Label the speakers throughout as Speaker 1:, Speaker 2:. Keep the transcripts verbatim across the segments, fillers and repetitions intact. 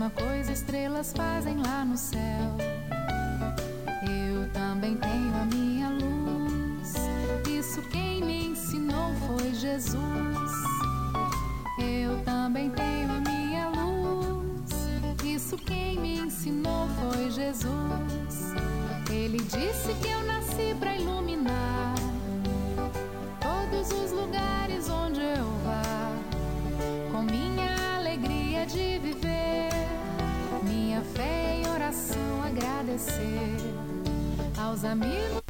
Speaker 1: mesma coisa estrelas fazem lá no céu. Eu também tenho a minha luz. Isso quem me ensinou foi Jesus. Eu também tenho a minha luz. Isso quem me ensinou foi Jesus. Ele disse que eu nasci pra iluminar todos os lugares onde eu vá, com minha alegria de viver, minha fé e oração agradecer aos amigos.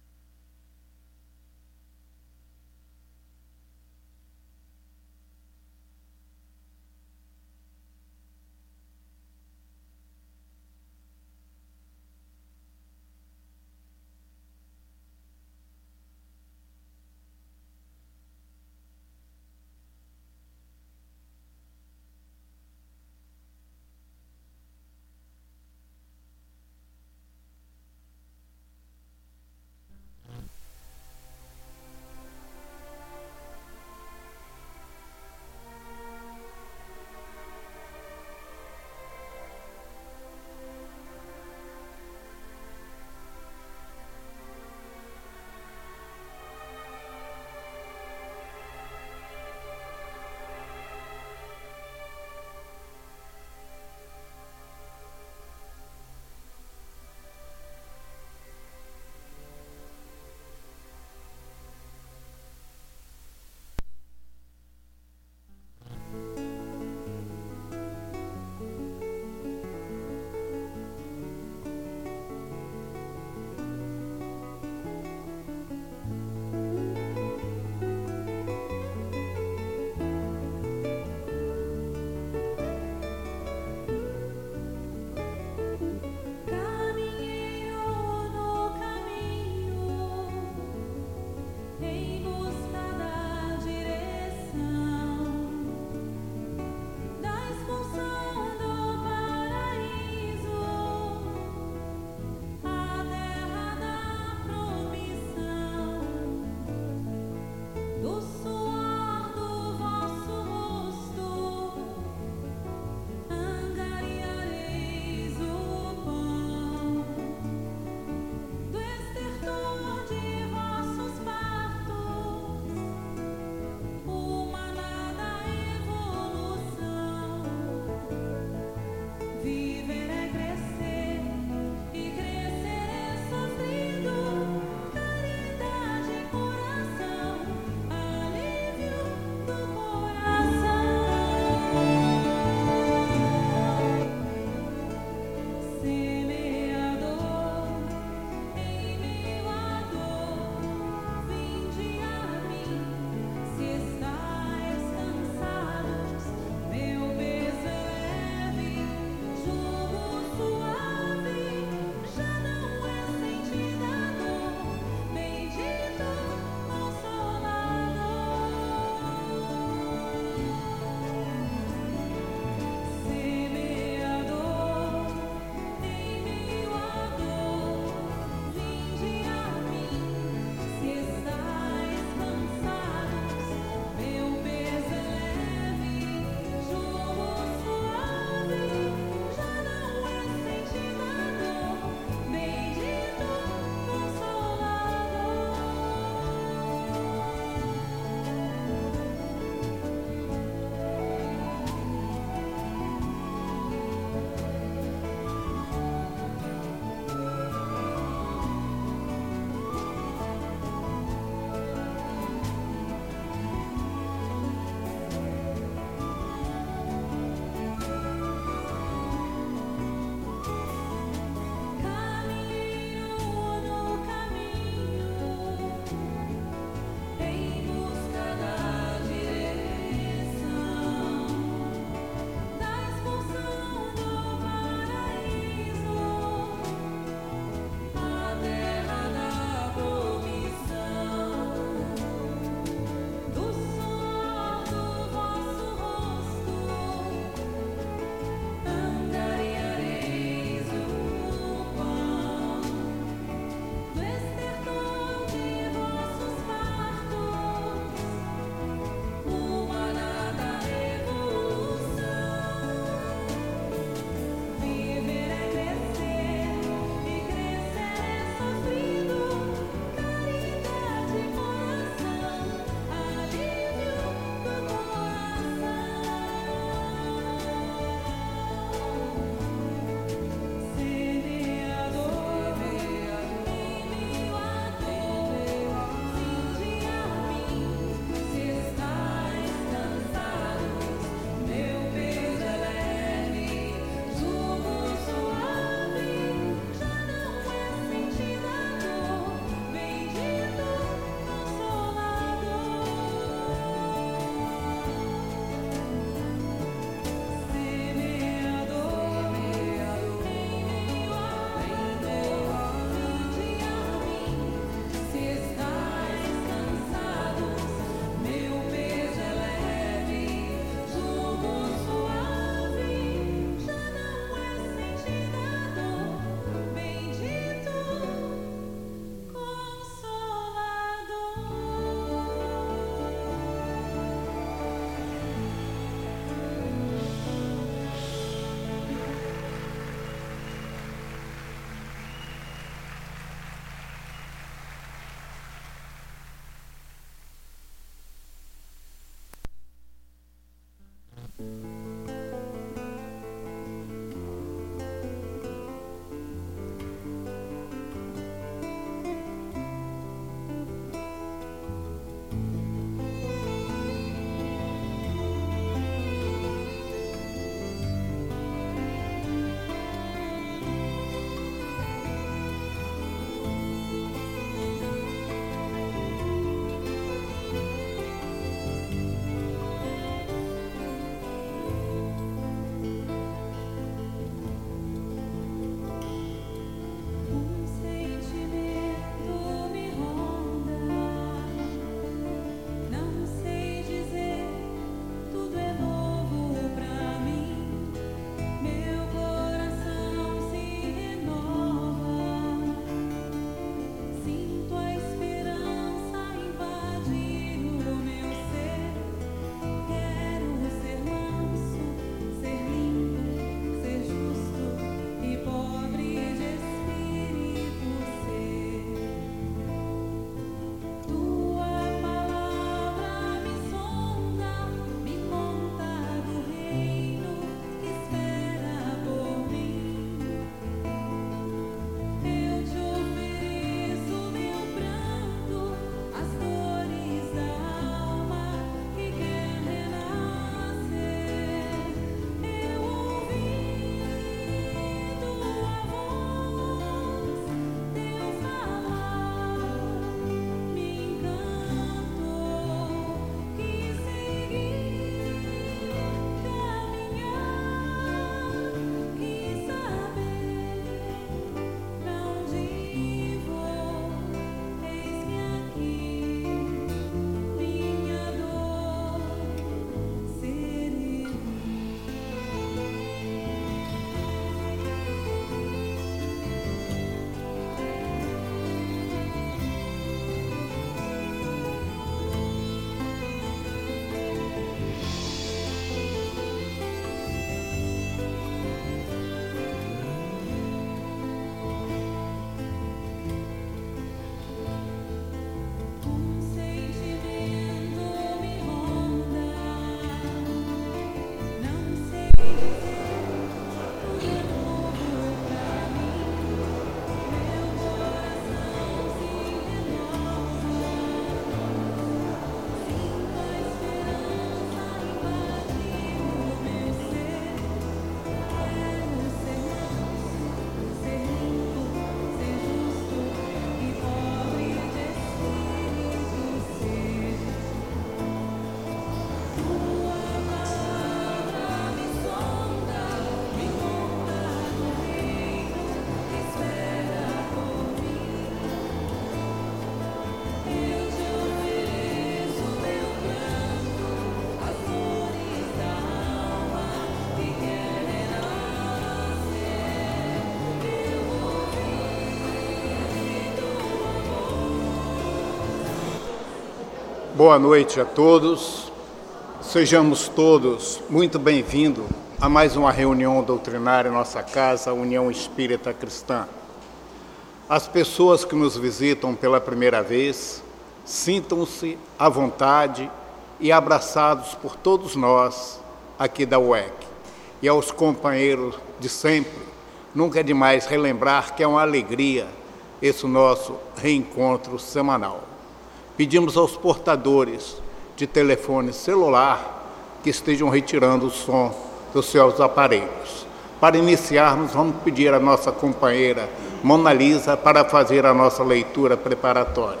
Speaker 2: Boa noite a todos. Sejamos todos muito bem-vindos a mais uma reunião doutrinária em nossa casa, União Espírita Cristã. As pessoas que nos visitam pela primeira vez, sintam-se à vontade e abraçados por todos nós aqui da U E C. E aos companheiros de sempre, nunca é demais relembrar que é uma alegria esse nosso reencontro semanal. Pedimos aos portadores de telefone celular que estejam retirando o som dos seus aparelhos. Para iniciarmos, vamos pedir à nossa companheira Mona Lisa para fazer a nossa leitura preparatória.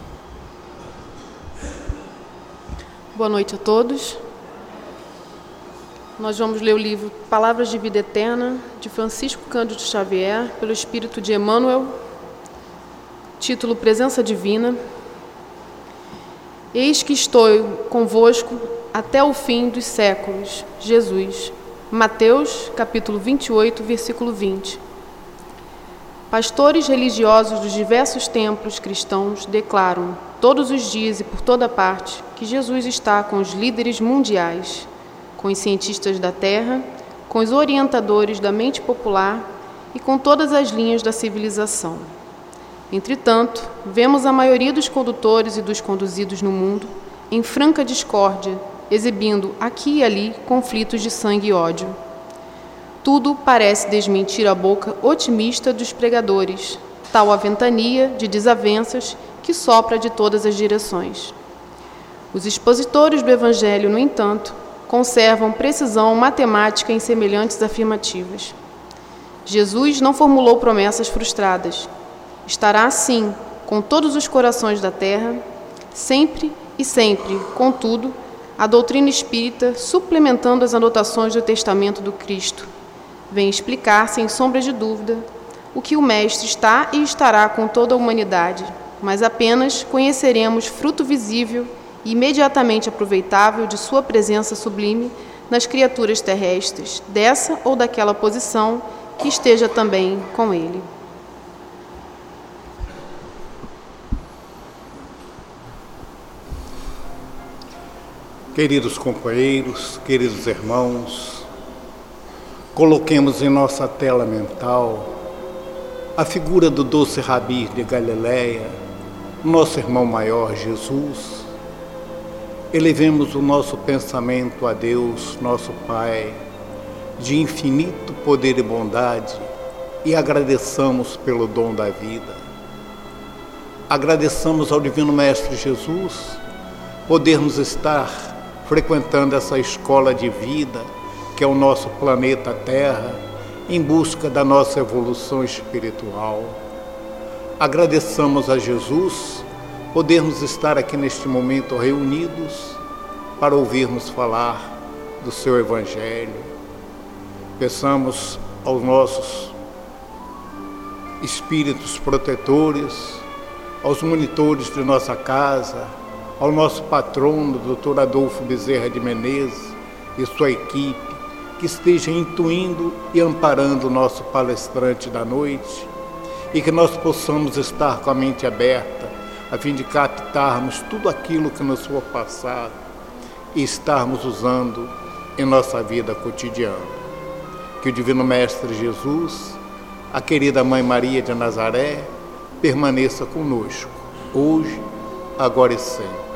Speaker 3: Boa noite a todos. Nós vamos ler o livro Palavras de Vida Eterna, de Francisco Cândido Xavier, pelo Espírito de Emmanuel, título Presença Divina. Eis que estou convosco até o fim dos séculos. Jesus. Mateus, capítulo vinte e oito, versículo vinte. Pastores religiosos dos diversos templos cristãos declaram, todos os dias e por toda parte, que Jesus está com os líderes mundiais, com os cientistas da Terra, com os orientadores da mente popular e com todas as linhas da civilização. Entretanto, vemos a maioria dos condutores e dos conduzidos no mundo em franca discórdia, exibindo aqui e ali conflitos de sangue e ódio. Tudo parece desmentir a boca otimista dos pregadores, tal a ventania de desavenças que sopra de todas as direções. Os expositores do Evangelho, no entanto, conservam precisão matemática em semelhantes afirmativas. Jesus não formulou promessas frustradas. Estará assim com todos os corações da terra, sempre e sempre, contudo, a doutrina espírita, suplementando as anotações do Testamento do Cristo, vem explicar, sem sombra de dúvida, o que o Mestre está e estará com toda a humanidade, mas apenas conheceremos fruto visível e imediatamente aproveitável de sua presença sublime nas criaturas terrestres, dessa ou daquela posição que esteja também com ele.
Speaker 2: Queridos companheiros, queridos irmãos, coloquemos em nossa tela mental a figura do doce Rabi de Galileia, nosso irmão maior Jesus. Elevemos o nosso pensamento a Deus, nosso Pai, de infinito poder e bondade, e agradeçamos pelo dom da vida. Agradeçamos ao Divino Mestre Jesus podermos estar frequentando essa escola de vida, que é o nosso planeta Terra, em busca da nossa evolução espiritual. Agradeçamos a Jesus podermos estar aqui neste momento reunidos para ouvirmos falar do seu Evangelho. Peçamos aos nossos espíritos protetores, aos monitores de nossa casa, ao nosso patrono, doutor Adolfo Bezerra de Menezes e sua equipe, que esteja intuindo e amparando o nosso palestrante da noite, e que nós possamos estar com a mente aberta, a fim de captarmos tudo aquilo que nos for passado e estarmos usando em nossa vida cotidiana. Que o Divino Mestre Jesus, a querida Mãe Maria de Nazaré, permaneça conosco, hoje, agora e sempre.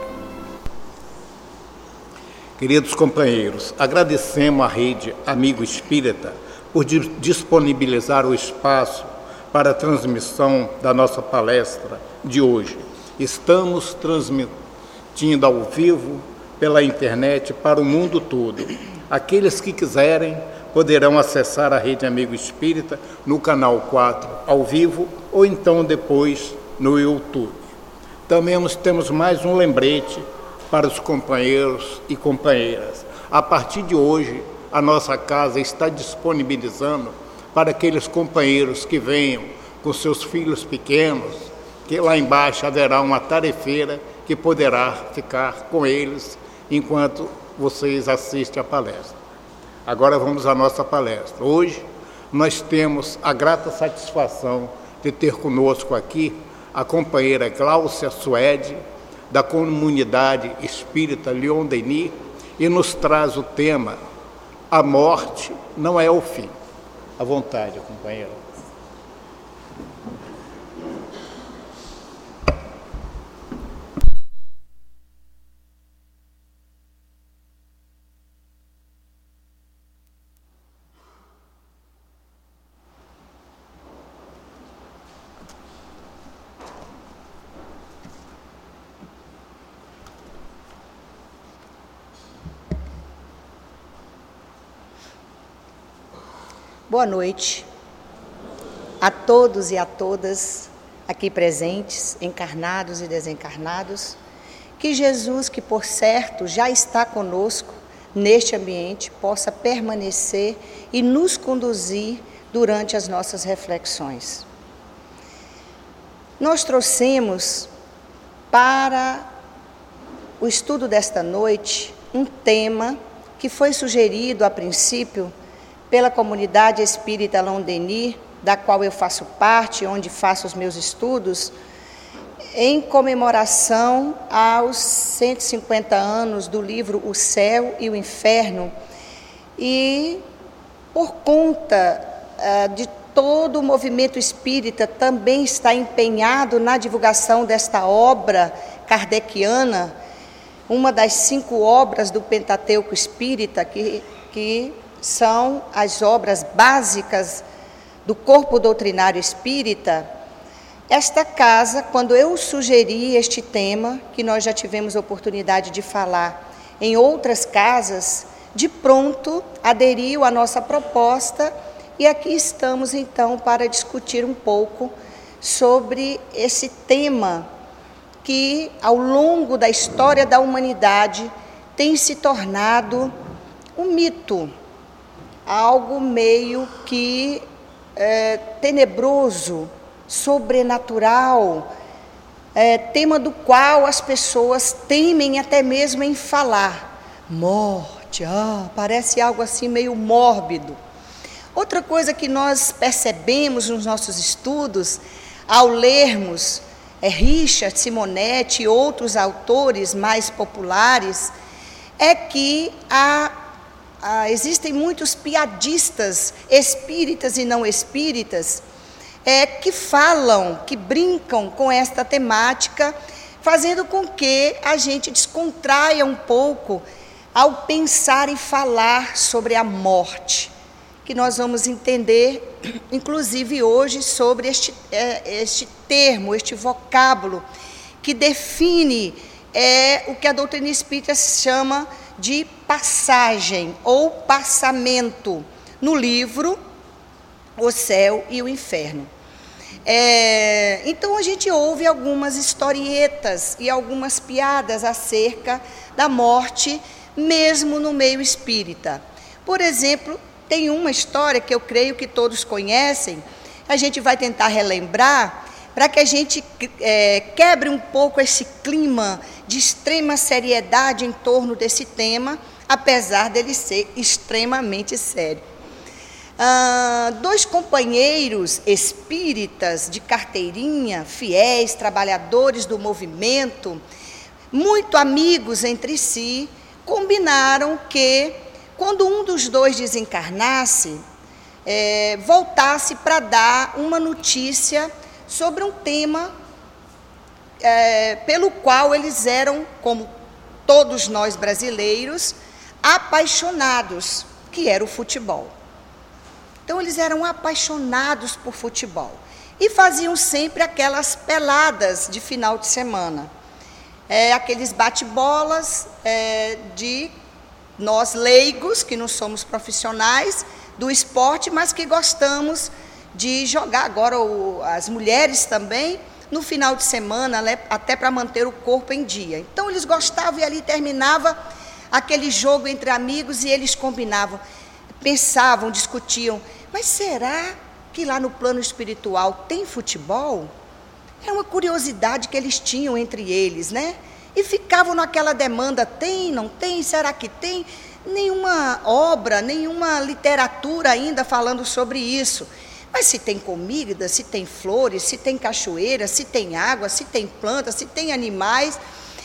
Speaker 2: Queridos companheiros, agradecemos à Rede Amigo Espírita por disponibilizar o espaço para a transmissão da nossa palestra de hoje. Estamos transmitindo ao vivo pela internet para o mundo todo. Aqueles que quiserem poderão acessar a Rede Amigo Espírita no canal quatro ao vivo ou então depois no YouTube. Também temos mais um lembrete para os companheiros e companheiras. A partir de hoje, a nossa casa está disponibilizando para aqueles companheiros que venham com seus filhos pequenos, que lá embaixo haverá uma tarefeira que poderá ficar com eles enquanto vocês assistem a palestra. Agora vamos à nossa palestra. Hoje nós temos a grata satisfação de ter conosco aqui a companheira Gláucia Suede, da comunidade espírita Leon Denis e nos traz o tema A Morte Não é o Fim. À vontade, companheiro.
Speaker 4: Boa noite a todos e a todas aqui presentes, encarnados e desencarnados. Que Jesus, que por certo já está conosco neste ambiente, possa permanecer e nos conduzir durante as nossas reflexões. Nós trouxemos para o estudo desta noite um tema que foi sugerido a princípio pela comunidade espírita Leon Denis, da qual eu faço parte, onde faço os meus estudos, em comemoração aos cento e cinquenta anos do livro O Céu e o Inferno, e por conta uh, de todo o movimento espírita também está empenhado na divulgação desta obra kardeciana, uma das cinco obras do Pentateuco Espírita, que, que são as obras básicas do corpo doutrinário espírita. Esta casa, quando eu sugeri este tema, que nós já tivemos oportunidade de falar em outras casas, de pronto aderiu à nossa proposta e aqui estamos então para discutir um pouco sobre esse tema que ao longo da história da humanidade tem se tornado um mito, algo meio que é, tenebroso, sobrenatural, é, tema do qual as pessoas temem até mesmo em falar. Morte, ah, parece algo assim meio mórbido. Outra coisa que nós percebemos nos nossos estudos, ao lermos é, Richard Simonetti e outros autores mais populares, é que a Ah, existem muitos piadistas espíritas e não espíritas é, que falam, que brincam com esta temática, fazendo com que a gente descontraia um pouco ao pensar e falar sobre a morte, que nós vamos entender, inclusive hoje, sobre este, é, este termo, este vocábulo, que define é, o que a doutrina espírita chama de passagem ou passamento no livro O Céu e o Inferno. É, então a gente ouve algumas historietas e algumas piadas acerca da morte, mesmo no meio espírita. Por exemplo, tem uma história que eu creio que todos conhecem, a gente vai tentar relembrar, para que a gente é, quebre um pouco esse clima de extrema seriedade em torno desse tema, apesar dele ser extremamente sério. Ah, dois companheiros espíritas de carteirinha, fiéis, trabalhadores do movimento, muito amigos entre si, combinaram que, quando um dos dois desencarnasse, é, voltasse para dar uma notícia sobre um tema é, pelo qual eles eram, como todos nós brasileiros, apaixonados, que era o futebol. Então, eles eram apaixonados por futebol e faziam sempre aquelas peladas de final de semana, é, aqueles bate-bolas é, de nós leigos, que não somos profissionais do esporte, mas que gostamos de jogar. Agora o, as mulheres também, no final de semana, né, até para manter o corpo em dia. Então, eles gostavam e ali terminava aquele jogo entre amigos e eles combinavam, pensavam, discutiam, mas será que lá no plano espiritual tem futebol? É uma curiosidade que eles tinham entre eles, né? E ficavam naquela demanda, tem, não tem, será que tem? Nenhuma obra, nenhuma literatura ainda falando sobre isso. Mas se tem comida, se tem flores, se tem cachoeira, se tem água, se tem plantas, se tem animais,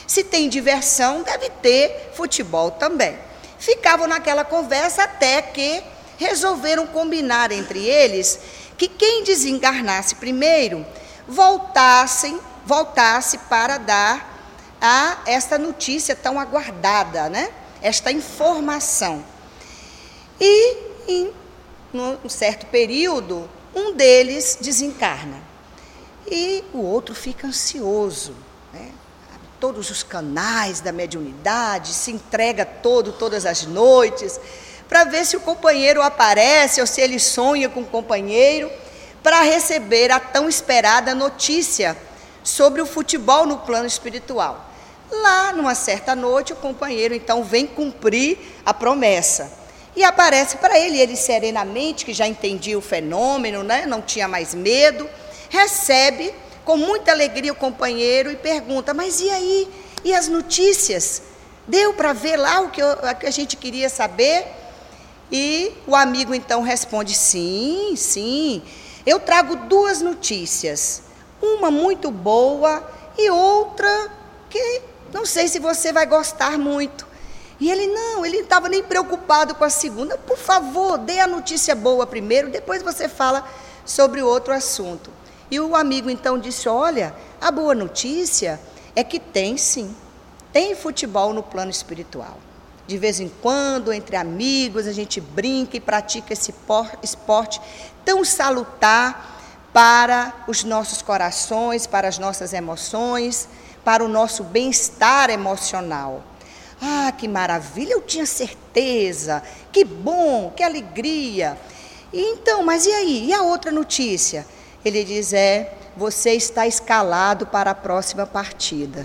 Speaker 4: Se tem diversão, deve ter futebol também. Ficavam naquela conversa até que resolveram combinar entre eles que quem desencarnasse primeiro voltassem, voltasse para dar a esta notícia tão aguardada, né? Esta informação. E em um certo período, um deles desencarna e o outro fica ansioso, né? Todos os canais da mediunidade, se entrega todo, todas as noites, para ver se o companheiro aparece ou se ele sonha com o companheiro, para receber a tão esperada notícia sobre o futebol no plano espiritual. Lá, numa certa noite, o companheiro então vem cumprir a promessa. E aparece para ele, ele serenamente, que já entendia o fenômeno, né? Não tinha mais medo, recebe com muita alegria o companheiro e pergunta, mas e aí? E as notícias? Deu para ver lá o que, eu, o que a gente queria saber? E o amigo então responde, sim, sim, eu trago duas notícias, uma muito boa e outra que não sei se você vai gostar muito. E ele não, ele não estava nem preocupado com a segunda. Por favor, dê a notícia boa primeiro, depois você fala sobre o outro assunto. E o amigo então disse, olha, a boa notícia é que tem sim, tem futebol no plano espiritual. De vez em quando, entre amigos, a gente brinca e pratica esse esporte tão salutar para os nossos corações, para as nossas emoções, para o nosso bem-estar emocional. Ah, que maravilha, eu tinha certeza, que bom, que alegria. E então, mas e aí? E a outra notícia? Ele diz, é, você está escalado para a próxima partida.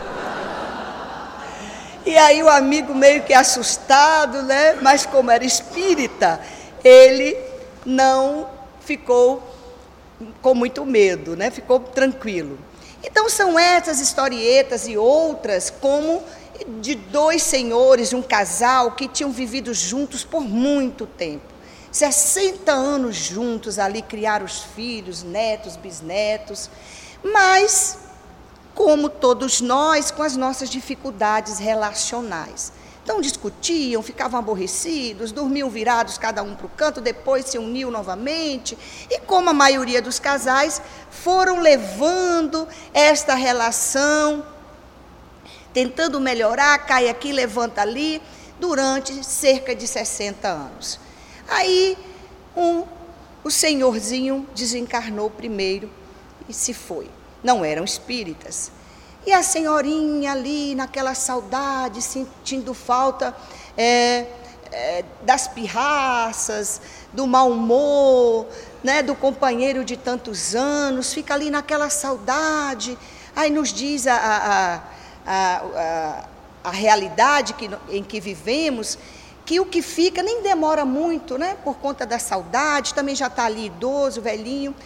Speaker 4: E aí o amigo meio que assustado, né? Mas como era espírita, ele não ficou com muito medo, né? Ficou tranquilo. Então são essas historietas e outras, como de dois senhores, um casal que tinham vivido juntos por muito tempo. sessenta anos juntos ali, criaram os filhos, netos, bisnetos, mas, como todos nós, com as nossas dificuldades relacionais. Então discutiam, ficavam aborrecidos, dormiam virados cada um para o canto, depois se uniam novamente. E como a maioria dos casais, foram levando esta relação, tentando melhorar, cai aqui, levanta ali, durante cerca de sessenta anos. Aí um, o senhorzinho desencarnou primeiro e se foi. Não eram espíritas. E a senhorinha ali, naquela saudade, sentindo falta é, é, das pirraças, do mau humor, né, do companheiro de tantos anos, fica ali naquela saudade. Aí nos diz a, a, a, a, a realidade que, em que vivemos, que o que fica nem demora muito, né, por conta da saudade, também já está ali idoso, velhinho,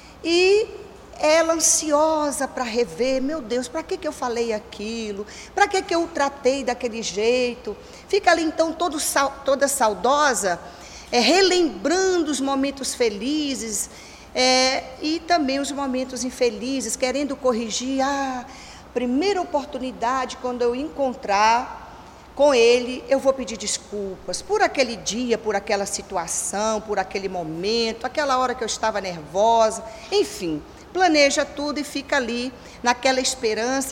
Speaker 4: e ela ansiosa para rever, meu Deus, para que, que eu falei aquilo? Para que, que eu o tratei daquele jeito? Fica ali então todo, toda saudosa, é, relembrando os momentos felizes é, e também os momentos infelizes, querendo corrigir. Ah, primeira oportunidade, quando eu encontrar com ele, eu vou pedir desculpas por aquele dia, por aquela situação, por aquele momento, aquela hora que eu estava nervosa, enfim. Planeja tudo e fica ali, naquela esperança,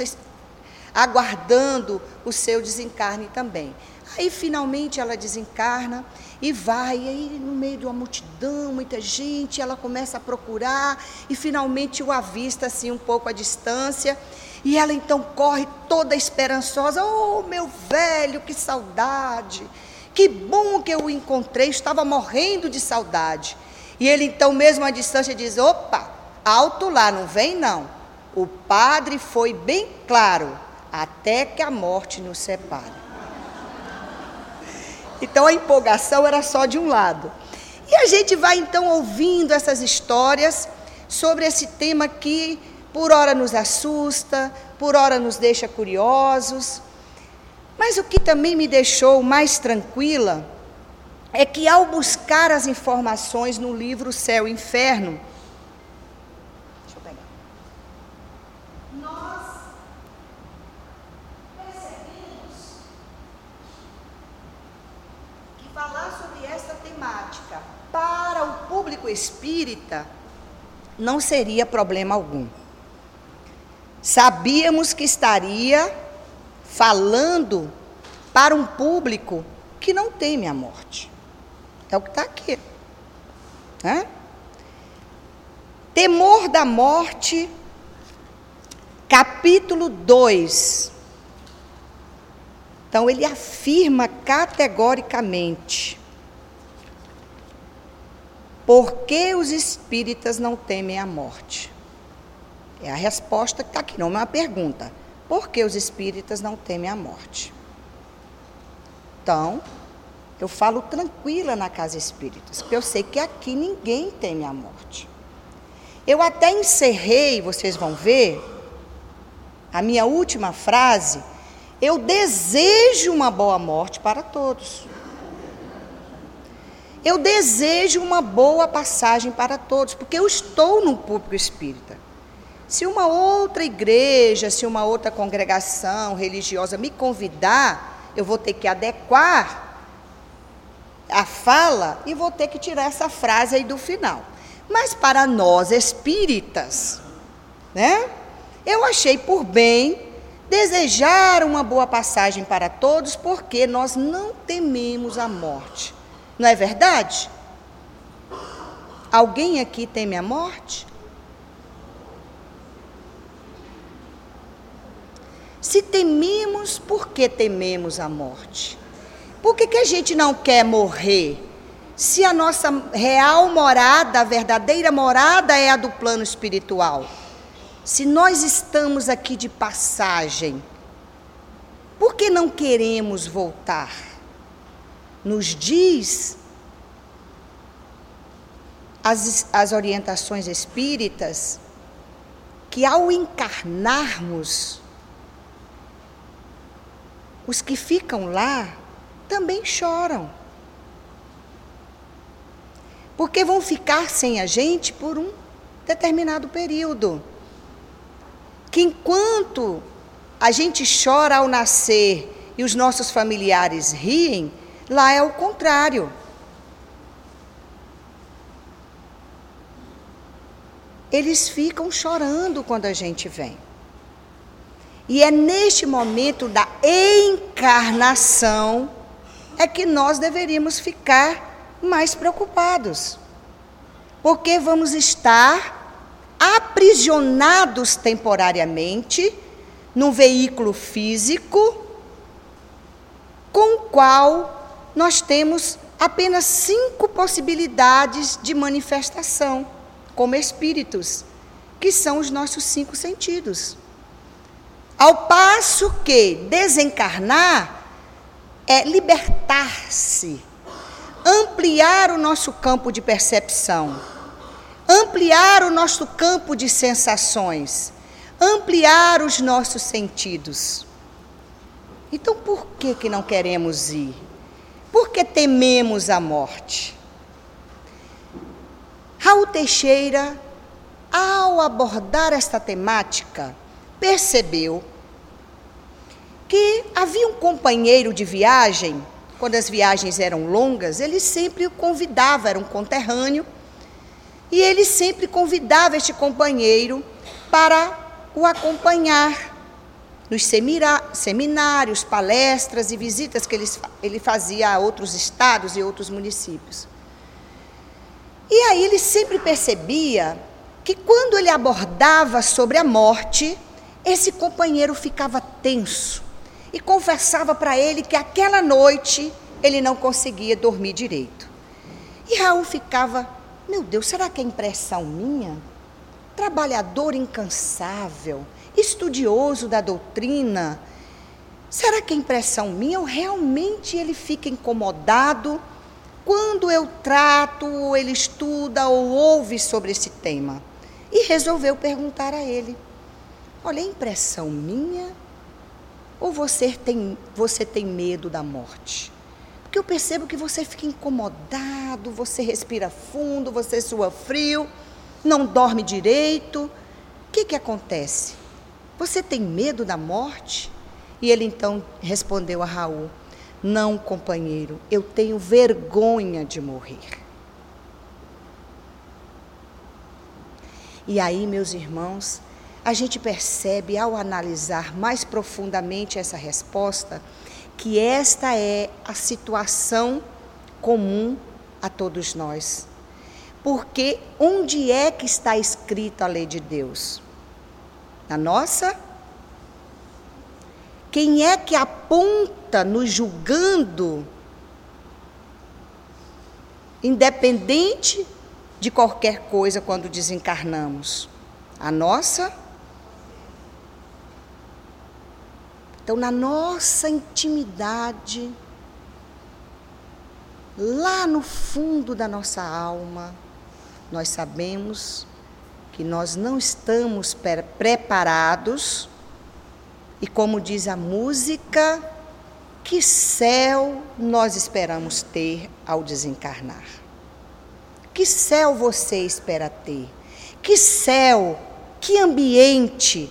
Speaker 4: aguardando o seu desencarne também. Aí, finalmente, ela desencarna e vai, e aí, no meio de uma multidão, muita gente, ela começa a procurar e, finalmente, o avista, assim, um pouco à distância. E ela, então, corre toda esperançosa. Oh, meu velho, que saudade! Que bom que eu o encontrei, estava morrendo de saudade. E ele, então, mesmo à distância, diz, opa! Alto lá, não vem não. O padre foi bem claro, até que a morte nos separe. Então a empolgação era só de um lado. E a gente vai então ouvindo essas histórias sobre esse tema que por hora nos assusta, por hora nos deixa curiosos. Mas o que também me deixou mais tranquila é que ao buscar as informações no livro Céu e Inferno, temática para o público espírita, não seria problema algum. Sabíamos que estaria falando para um público que não teme a morte. É o que está aqui. Né? Temor da morte, capítulo dois. Então, ele afirma categoricamente: por que os espíritas não temem a morte? É a resposta que está aqui, não é uma pergunta. Por que os espíritas não temem a morte? Então, eu falo tranquila na casa espírita, porque eu sei que aqui ninguém teme a morte. Eu até encerrei, vocês vão ver, a minha última frase: eu desejo uma boa morte para todos. Eu desejo uma boa passagem para todos, porque eu estou num público espírita. Se uma outra igreja, se uma outra congregação religiosa me convidar, eu vou ter que adequar a fala e vou ter que tirar essa frase aí do final. Mas para nós espíritas, né, eu achei por bem desejar uma boa passagem para todos, porque nós não tememos a morte. Não é verdade? Alguém aqui teme a morte? Se tememos, por que tememos a morte? Por que que a gente não quer morrer? Se a nossa real morada, a verdadeira morada é a do plano espiritual. Se nós estamos aqui de passagem, por que não queremos voltar? Nos diz as, as orientações espíritas que ao encarnarmos, os que ficam lá também choram. Porque vão ficar sem a gente por um determinado período. Que enquanto a gente chora ao nascer e os nossos familiares riem, lá é o contrário. Eles ficam chorando quando a gente vem. E é neste momento da encarnação é que nós deveríamos ficar mais preocupados. Porque vamos estar aprisionados temporariamente num veículo físico com o qual nós temos apenas cinco possibilidades de manifestação como espíritos, que são os nossos cinco sentidos. Ao passo que desencarnar é libertar-se, ampliar o nosso campo de percepção, ampliar o nosso campo de sensações, ampliar os nossos sentidos. Então, por que que não queremos ir? Por que tememos a morte? Raul Teixeira, ao abordar esta temática, percebeu que havia um companheiro de viagem, quando as viagens eram longas, ele sempre o convidava, era um conterrâneo, e ele sempre convidava este companheiro para o acompanhar nos seminários, palestras e visitas que ele, ele fazia a outros estados e outros municípios. E aí ele sempre percebia que quando ele abordava sobre a morte, esse companheiro ficava tenso e confessava para ele que aquela noite ele não conseguia dormir direito. E Raul ficava: meu Deus, será que é impressão minha? Trabalhador incansável, estudioso da doutrina, será que é impressão minha ou realmente ele fica incomodado quando eu trato, ou ele estuda ou ouve sobre esse tema? E resolveu perguntar a ele: olha, é impressão minha ou você tem, você tem medo da morte? Porque eu percebo que você fica incomodado, você respira fundo, você sua frio, não dorme direito. O que que acontece? Você tem medo da morte? E ele então respondeu a Raul: Não, companheiro, eu tenho vergonha de morrer. E aí, meus irmãos, a gente percebe, ao analisar mais profundamente essa resposta, que esta é a situação comum a todos nós. Porque onde é que está escrita a lei de Deus? Na nossa? Quem é que aponta nos julgando, independente de qualquer coisa quando desencarnamos? A nossa? Então, na nossa intimidade, lá no fundo da nossa alma, nós sabemos que nós não estamos preparados. E como diz a música, que céu nós esperamos ter ao desencarnar? Que céu você espera ter? Que céu, que ambiente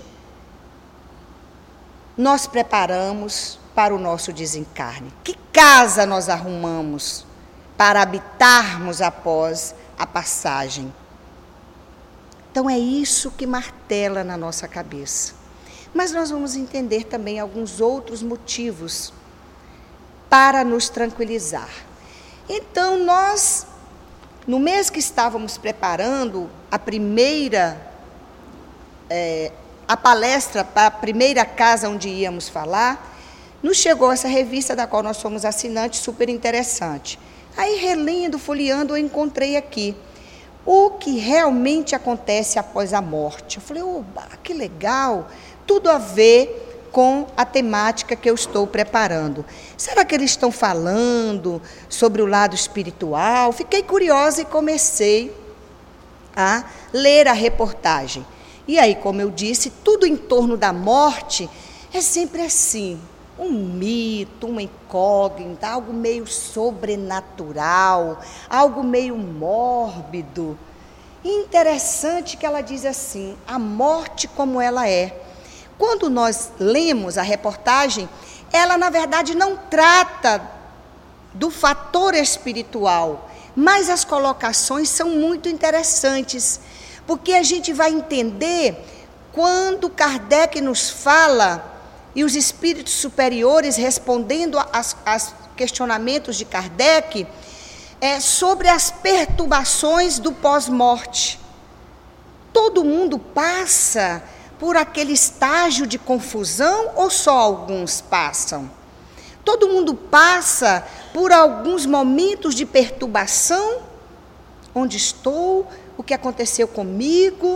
Speaker 4: nós preparamos para o nosso desencarne? Que casa nós arrumamos para habitarmos após a passagem? Então é isso que martela na nossa cabeça. Mas nós vamos entender também alguns outros motivos para nos tranquilizar. Então, nós, no mês que estávamos preparando a primeira, é, a palestra para a primeira casa onde íamos falar, nos chegou essa revista da qual nós somos assinantes, super interessante. Aí, relendo, folheando, eu encontrei aqui o que realmente acontece após a morte. Eu falei, oba, que legal! Tudo a ver com a temática que eu estou preparando. Será que eles estão falando sobre o lado espiritual? Fiquei curiosa e comecei a ler a reportagem. E aí, como eu disse, tudo em torno da morte é sempre assim, um mito, uma incógnita, algo meio sobrenatural, algo meio mórbido. E interessante que ela diz assim, a morte como ela é. Quando nós lemos a reportagem, ela, na verdade, não trata do fator espiritual, mas as colocações são muito interessantes, porque a gente vai entender quando Kardec nos fala, e os espíritos superiores respondendo aos questionamentos de Kardec, é, sobre as perturbações do pós-morte. Todo mundo passa por aquele estágio de confusão ou só alguns passam? Todo mundo passa por alguns momentos de perturbação? Onde estou? O que aconteceu comigo?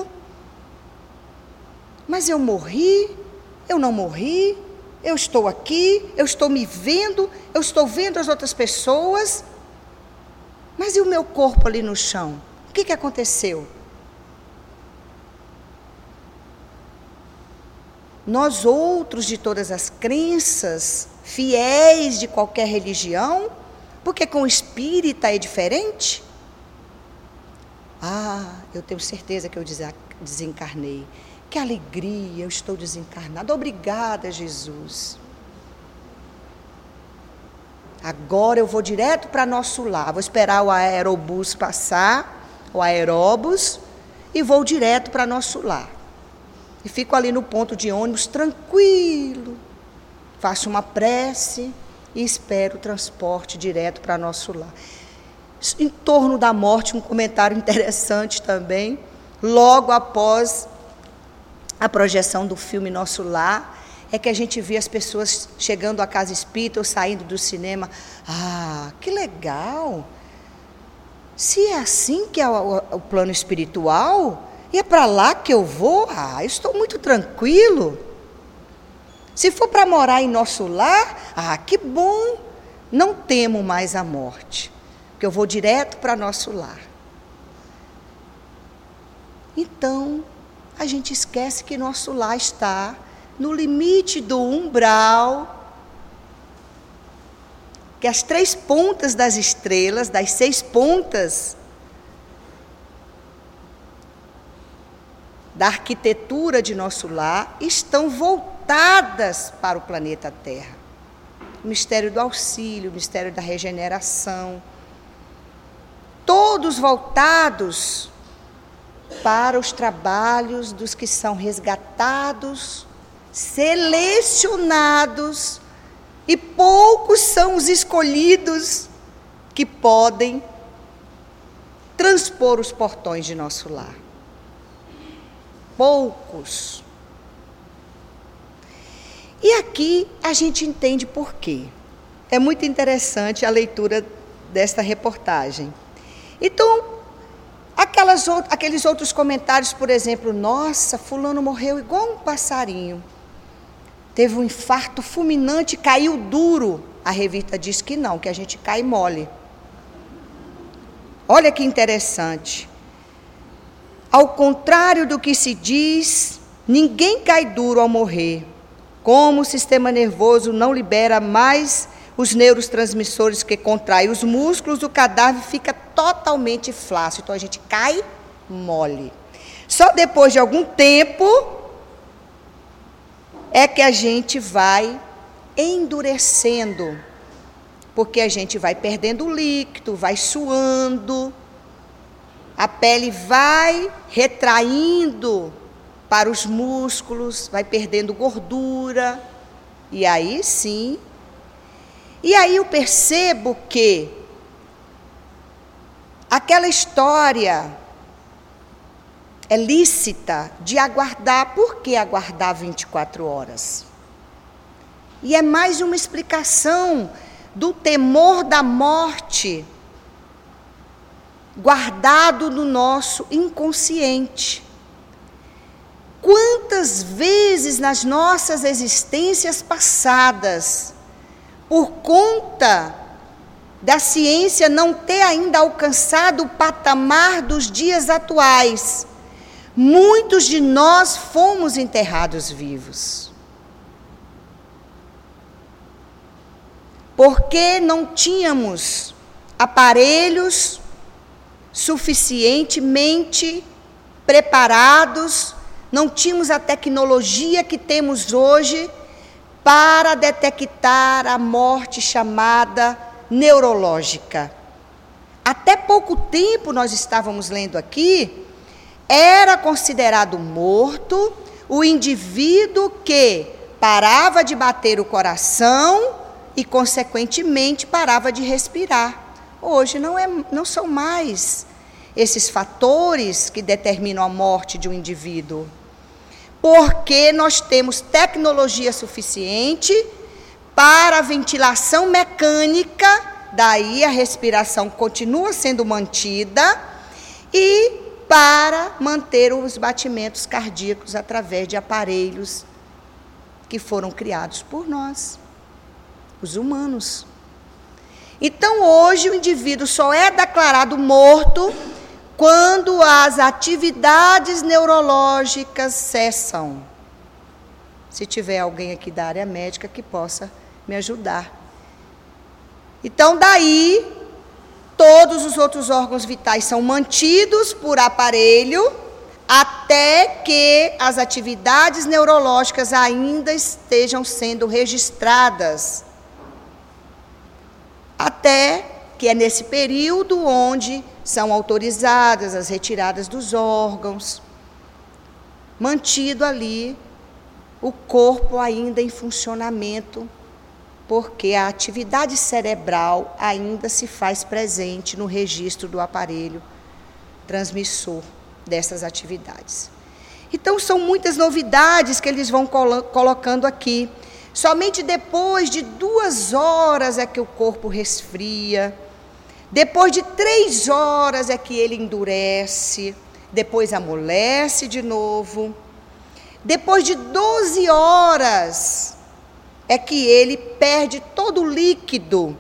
Speaker 4: Mas eu morri? Eu não morri? Eu estou aqui? Eu estou me vendo? Eu estou vendo as outras pessoas? Mas e o meu corpo ali no chão? O que, que aconteceu? Nós outros de todas as crenças, fiéis de qualquer religião, porque com o espírita é diferente? Ah, eu tenho certeza que eu desencarnei. Que alegria, eu estou desencarnada. Obrigada, Jesus. Agora eu vou direto para nosso lar. Vou esperar o aerobus passar, o aeróbus, e vou direto para nosso lar. E fico ali no ponto de ônibus, tranquilo. Faço uma prece e espero o transporte direto para nosso lar. Em torno da morte, um comentário interessante também. Logo após a projeção do filme Nosso Lar, é que a gente vê as pessoas chegando à casa espírita ou saindo do cinema. Ah, que legal! Se é assim que é o, o plano espiritual, e é para lá que eu vou, ah, eu estou muito tranquilo. Se for para morar em nosso lar, ah, que bom, não temo mais a morte, porque eu vou direto para nosso lar. Então, a gente esquece que nosso lar está no limite do umbral, que as três pontas das estrelas, das seis pontas da arquitetura de nosso lar, estão voltadas para o planeta Terra. o mistério do auxílio, o mistério da regeneração, todos voltados para os trabalhos dos que são resgatados, selecionados, e poucos são os escolhidos que podem transpor os portões de nosso lar. Poucos. E aqui a gente entende por quê. É muito interessante a leitura desta reportagem. Então, aquelas, aqueles outros comentários, por exemplo, nossa, fulano morreu igual um passarinho. Teve um infarto fulminante, caiu duro. A revista diz que não, que a gente cai mole. Olha que interessante. Ao contrário do que se diz, ninguém cai duro ao morrer. Como o sistema nervoso não libera mais os neurotransmissores que contraem os músculos, o cadáver fica totalmente flácido. Então a gente cai mole. Só depois de algum tempo é que a gente vai endurecendo, porque a gente vai perdendo líquido, vai suando, a pele vai retraindo para os músculos, vai perdendo gordura, e aí sim. E aí eu percebo que aquela história é lícita de aguardar. Por que aguardar vinte e quatro horas? E é mais uma explicação do temor da morte guardado no nosso inconsciente. Quantas vezes nas nossas existências passadas, por conta da ciência não ter ainda alcançado o patamar dos dias atuais, muitos de nós fomos enterrados vivos. Porque não tínhamos aparelhos suficientemente preparados, não tínhamos a tecnologia que temos hoje para detectar a morte chamada neurológica. Até pouco tempo, nós estávamos lendo aqui, era considerado morto o indivíduo que parava de bater o coração e, consequentemente, parava de respirar. Hoje não, é, não são mais esses fatores que determinam a morte de um indivíduo, porque nós temos tecnologia suficiente para a ventilação mecânica, daí a respiração continua sendo mantida, e para manter os batimentos cardíacos através de aparelhos que foram criados por nós, os humanos. Então, hoje, o indivíduo só é declarado morto quando as atividades neurológicas cessam. Se tiver alguém aqui da área médica que possa me ajudar. Então, daí, todos os outros órgãos vitais são mantidos por aparelho até que as atividades neurológicas ainda estejam sendo registradas. Até que é nesse período onde são autorizadas as retiradas dos órgãos, mantido ali o corpo ainda em funcionamento, porque a atividade cerebral ainda se faz presente no registro do aparelho transmissor dessas atividades. Então, são muitas novidades que eles vão colo- colocando aqui. Somente depois de duas horas é que o corpo resfria, depois de três horas é que ele endurece, depois amolece de novo, depois de doze horas é que ele perde todo o líquido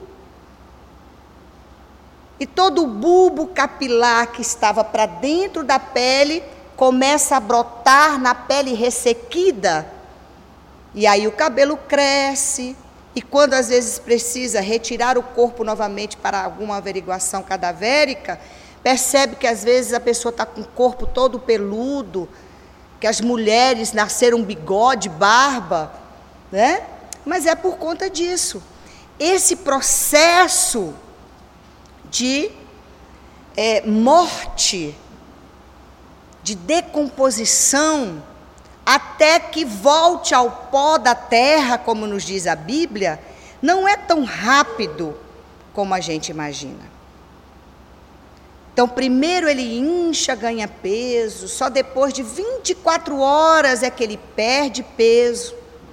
Speaker 4: e todo o bulbo capilar que estava para dentro da pele começa a brotar na pele ressequida, e aí o cabelo cresce. E quando às vezes precisa retirar o corpo novamente para alguma averiguação cadavérica, percebe que às vezes a pessoa está com o corpo todo peludo, que as mulheres nasceram bigode, barba, né? Mas é por conta disso. esse processo de é, morte, de decomposição, até que volte ao pó da terra, como nos diz a Bíblia, não é tão rápido como a gente imagina. Então, primeiro ele incha, ganha peso, só depois de vinte e quatro horas é que ele perde peso.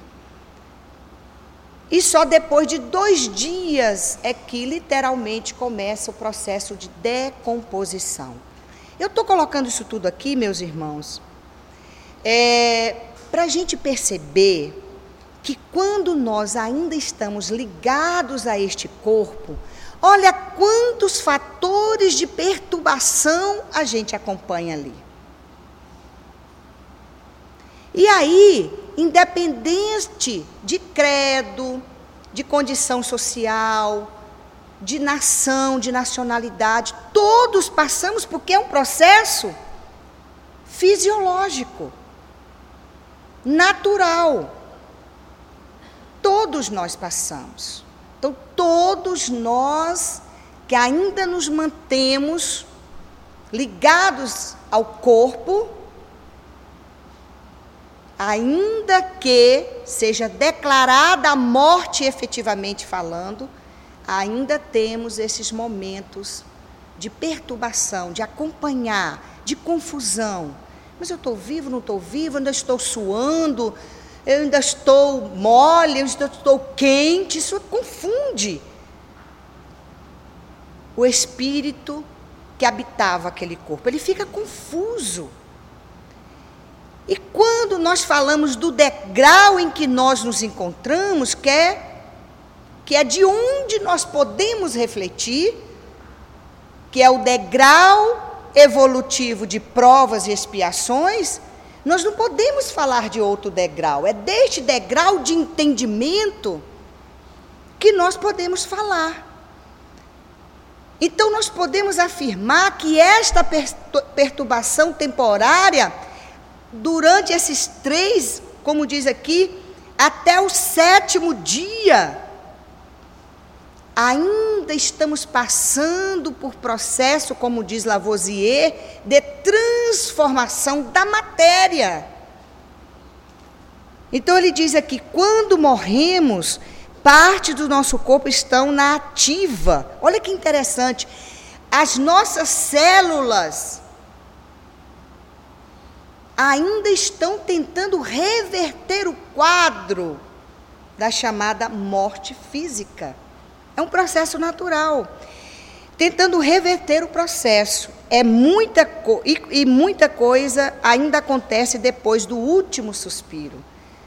Speaker 4: E só depois de dois dias é que literalmente começa o processo de decomposição. Eu estou colocando isso tudo aqui, meus irmãos, é, para a gente perceber que quando nós ainda estamos ligados a este corpo, olha quantos fatores de perturbação a gente acompanha ali. E aí, independente de credo, de condição social, de nação, de nacionalidade, todos passamos, porque é um processo fisiológico, natural. Todos nós passamos. Então, todos nós que ainda nos mantemos ligados ao corpo, ainda que seja declarada a morte efetivamente falando, ainda temos esses momentos de perturbação, de acompanhar, de confusão. Mas eu estou vivo, não estou vivo, eu ainda estou suando, eu ainda estou mole, eu ainda estou quente. Isso confunde o espírito que habitava aquele corpo. Ele fica confuso. E quando nós falamos do degrau em que nós nos encontramos, que é, que é de onde nós podemos refletir, que é o degrau evolutivo de provas e expiações, nós não podemos falar de outro degrau. É deste degrau de entendimento que nós podemos falar. Então, nós podemos afirmar que esta perturbação temporária, durante esses três, como diz aqui, até o sétimo dia, ainda estamos passando por processo, como diz Lavoisier, de transformação da matéria. Então ele diz aqui, quando morremos, parte do nosso corpo estão na ativa. Olha que interessante, as nossas células ainda estão tentando reverter o quadro da chamada morte física. É um processo natural, tentando reverter o processo. É muita co- e, e muita coisa ainda acontece depois do último suspiro.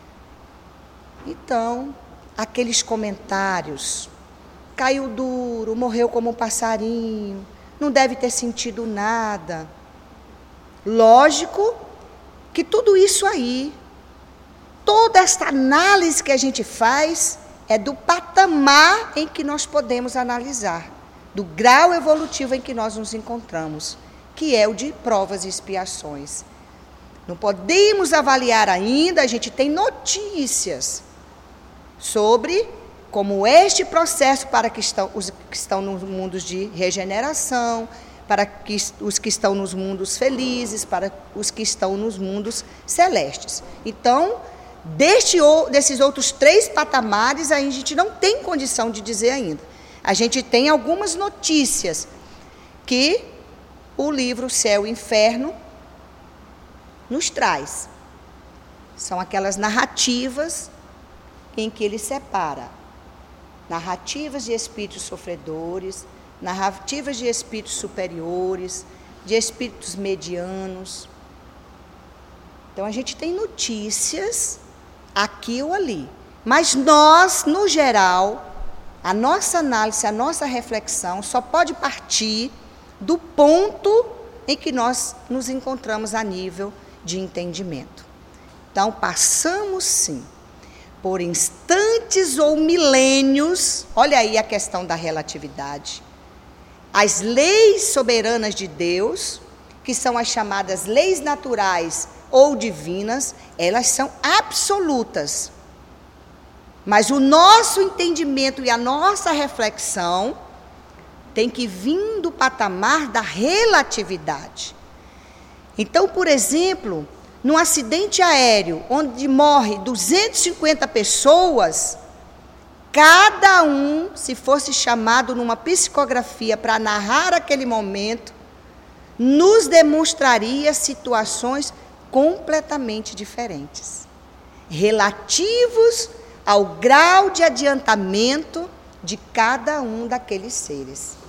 Speaker 4: Então, aqueles comentários, caiu duro, morreu como um passarinho, não deve ter sentido nada. Lógico que tudo isso aí, toda essa análise que a gente faz, é do patamar em que nós podemos analisar, do grau evolutivo em que nós nos encontramos, que é o de provas e expiações. Não podemos avaliar ainda, a gente tem notícias sobre como este processo para que estão, os que estão nos mundos de regeneração, para que, os que estão nos mundos felizes, para os que estão nos mundos celestes. Então, deste, desses outros três patamares, a gente não tem condição de dizer ainda. A gente tem algumas notícias que o livro Céu e Inferno nos traz. São aquelas narrativas em que ele separa narrativas de espíritos sofredores, narrativas de espíritos superiores, de espíritos medianos. Então, a gente tem notícias aqui ou ali. Mas nós, no geral, a nossa análise, a nossa reflexão só pode partir do ponto em que nós nos encontramos a nível de entendimento. Então, passamos sim por instantes ou milênios, olha aí a questão da relatividade. As leis soberanas de Deus, que são as chamadas leis naturais ou divinas, elas são absolutas. Mas o nosso entendimento e a nossa reflexão tem que vir do patamar da relatividade. Então, por exemplo, num acidente aéreo, onde morre duzentas e cinquenta pessoas, cada um, se fosse chamado numa psicografia para narrar aquele momento, nos demonstraria situações completamente diferentes, relativos ao grau de adiantamento de cada um daqueles seres.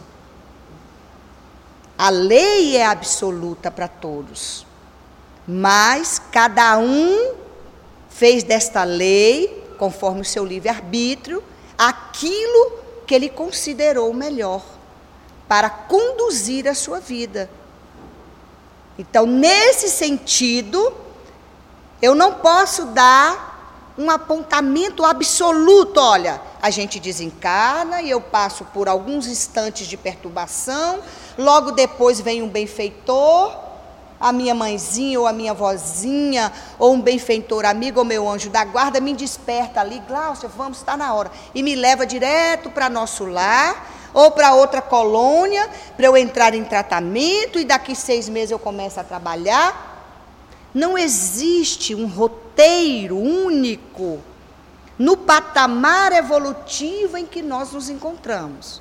Speaker 4: A lei é absoluta para todos, mas cada um fez desta lei, conforme o seu livre-arbítrio, aquilo que ele considerou melhor para conduzir a sua vida. Então, nesse sentido, eu não posso dar um apontamento absoluto. Olha, a gente desencarna e eu passo por alguns instantes de perturbação, logo depois vem um benfeitor, a minha mãezinha ou a minha vozinha, ou um benfeitor amigo ou meu anjo da guarda, me desperta ali, Gláucia, vamos, está na hora, e me leva direto para nosso lar, ou para outra colônia, para eu entrar em tratamento, e daqui seis meses eu começo a trabalhar. Não existe um roteiro único no patamar evolutivo em que nós nos encontramos.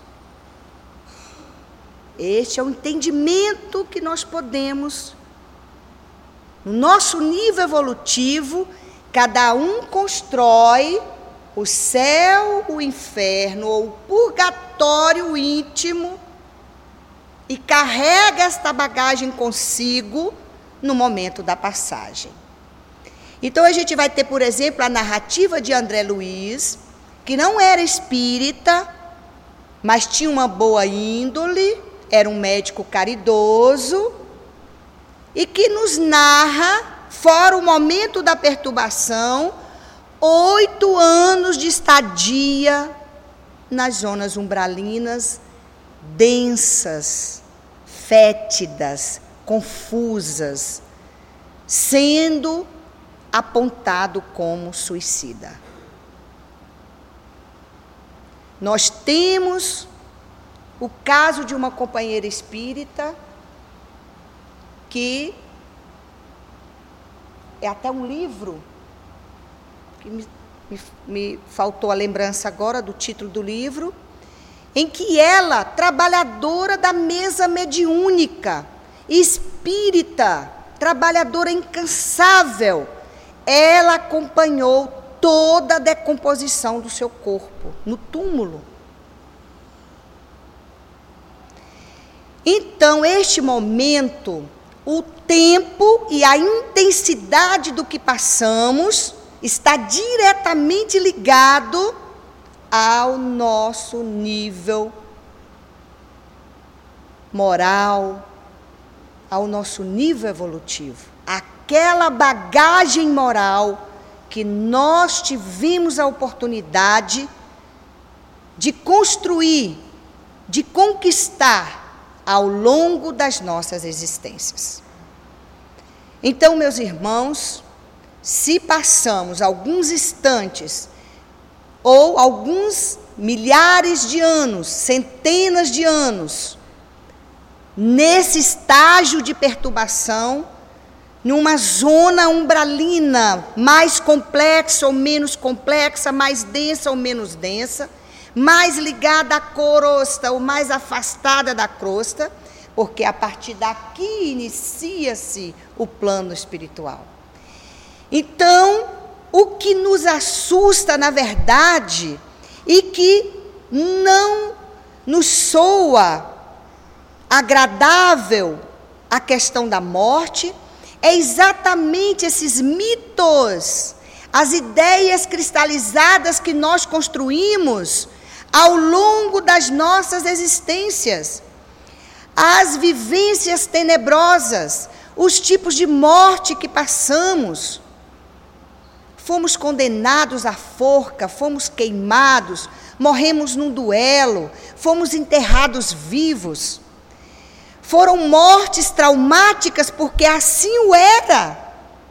Speaker 4: Este é o entendimento que nós podemos, no nosso nível evolutivo, cada um constrói o céu, o inferno ou o purgatório íntimo e carrega esta bagagem consigo no momento da passagem. Então a gente vai ter, por exemplo, a narrativa de André Luiz, que não era espírita, mas tinha uma boa índole, era um médico caridoso, e que nos narra, fora o momento da perturbação, oito anos de estadia nas zonas umbralinas, densas, fétidas, confusas, sendo apontado como suicida. Nós temos o caso de uma companheira espírita que é até um livro que me, me, me faltou a lembrança agora do título do livro, em que ela, trabalhadora da mesa mediúnica, espírita, trabalhadora incansável, ela acompanhou toda a decomposição do seu corpo no túmulo. Então, este momento, o tempo e a intensidade do que passamos está diretamente ligado ao nosso nível moral, ao nosso nível evolutivo. Aquela bagagem moral que nós tivemos a oportunidade de construir, de conquistar ao longo das nossas existências. Então, meus irmãos, se passamos alguns instantes ou alguns milhares de anos, centenas de anos, nesse estágio de perturbação, numa zona umbralina mais complexa ou menos complexa, mais densa ou menos densa, mais ligada à crosta ou mais afastada da crosta, porque a partir daqui inicia-se o plano espiritual. Então, o que nos assusta, na verdade, e que não nos soa agradável a questão da morte, é exatamente esses mitos, as ideias cristalizadas que nós construímos ao longo das nossas existências, as vivências tenebrosas, os tipos de morte que passamos. Fomos condenados à forca, fomos queimados, morremos num duelo, fomos enterrados vivos. Foram mortes traumáticas porque assim o era.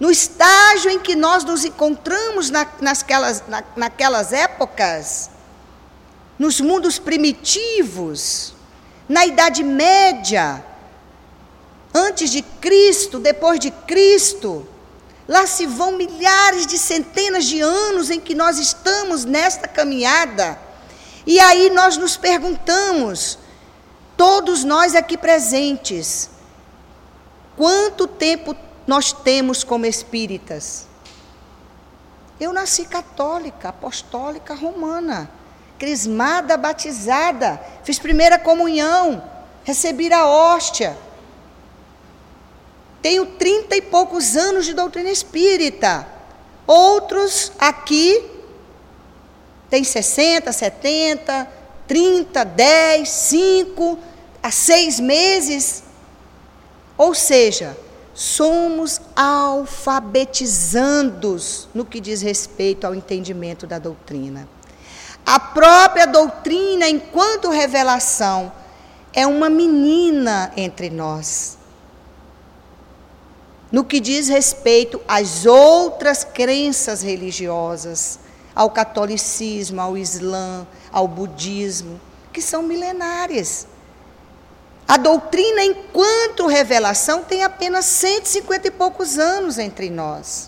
Speaker 4: no estágio em que nós nos encontramos na, nasquelas, na, naquelas épocas, nos mundos primitivos, na Idade Média, antes de Cristo, depois de Cristo, lá se vão milhares de centenas de anos em que nós estamos nesta caminhada, e aí nós nos perguntamos, todos nós aqui presentes, quanto tempo nós temos como espíritas? Eu nasci católica, apostólica, romana, crismada, batizada, fiz primeira comunhão, recebi a hóstia. Tenho trinta e poucos anos de doutrina espírita. Outros aqui têm sessenta, setenta, trinta, dez, cinco, a seis meses. Ou seja, somos alfabetizandos no que diz respeito ao entendimento da doutrina. A própria doutrina, enquanto revelação, é uma menina entre nós. No que diz respeito às outras crenças religiosas, ao catolicismo, ao islã, ao budismo, que são milenárias. A doutrina, enquanto revelação, tem apenas cento e cinquenta e poucos anos entre nós.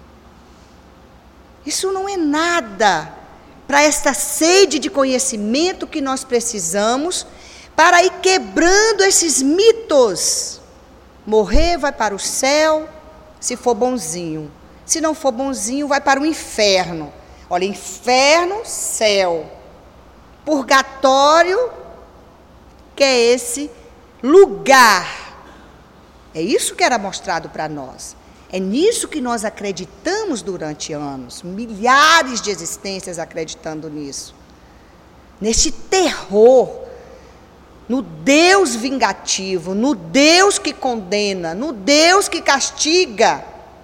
Speaker 4: Isso não é nada para esta sede de conhecimento que nós precisamos para ir quebrando esses mitos. Morrer, vai para o céu, se for bonzinho. Se não for bonzinho, vai para o inferno. Olha, inferno, céu. Purgatório, que é esse lugar. É isso que era mostrado para nós. É nisso que nós acreditamos durante anos. Milhares de existências acreditando nisso. Neste terror. No Deus vingativo, no Deus que condena, no Deus que castiga.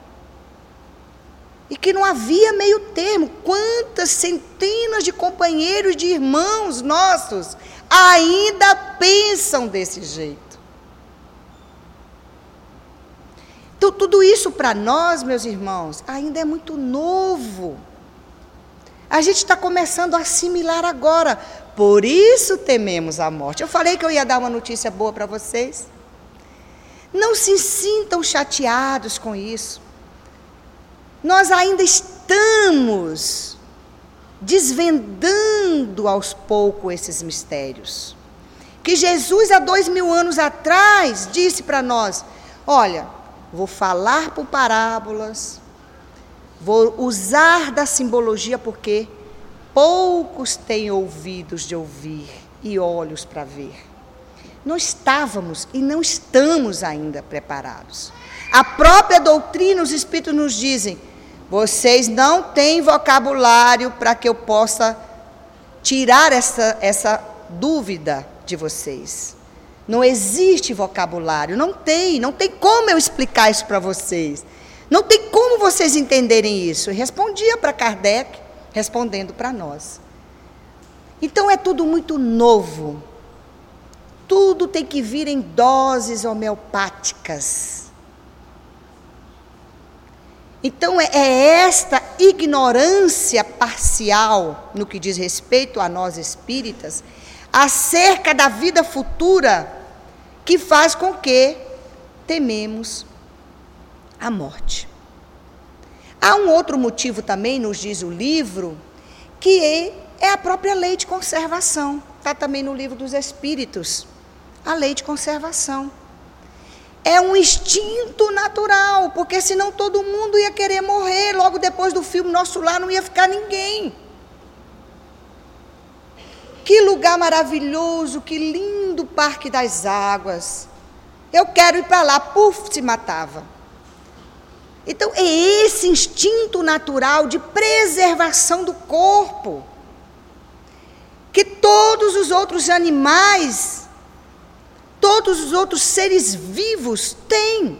Speaker 4: E que não havia meio termo. Quantas centenas de companheiros, de irmãos nossos, ainda pensam desse jeito. Então, tudo isso para nós, meus irmãos, ainda é muito novo. A gente está começando a assimilar agora. Por isso tememos a morte. Eu falei que eu ia dar uma notícia boa para vocês. Não se sintam chateados com isso. Nós ainda estamos desvendando aos poucos esses mistérios. Que Jesus, há dois mil anos atrás, disse para nós, olha, vou falar por parábolas, vou usar da simbologia porque poucos têm ouvidos de ouvir e olhos para ver. Não estávamos e não estamos ainda preparados. A própria doutrina, os Espíritos nos dizem, vocês não têm vocabulário para que eu possa tirar essa, essa dúvida de vocês. Não existe vocabulário, não tem, não tem como eu explicar isso para vocês. Não tem como vocês entenderem isso. Eu respondia para Kardec, respondendo para nós. Então é tudo muito novo. Tudo tem que vir em doses homeopáticas. Então é, é esta ignorância parcial, no que diz respeito a nós espíritas, acerca da vida futura, que faz com que tememos a morte. Há um outro motivo também, nos diz o livro, que é, é a própria lei de conservação. Está também no livro dos Espíritos, a lei de conservação. É um instinto natural, porque senão todo mundo ia querer morrer. Logo depois do filme Nosso Lar não ia ficar ninguém. Que lugar maravilhoso, que lindo Parque das Águas. Eu quero ir para lá, puf, se matava. Então, é esse instinto natural de preservação do corpo que todos os outros animais, todos os outros seres vivos têm.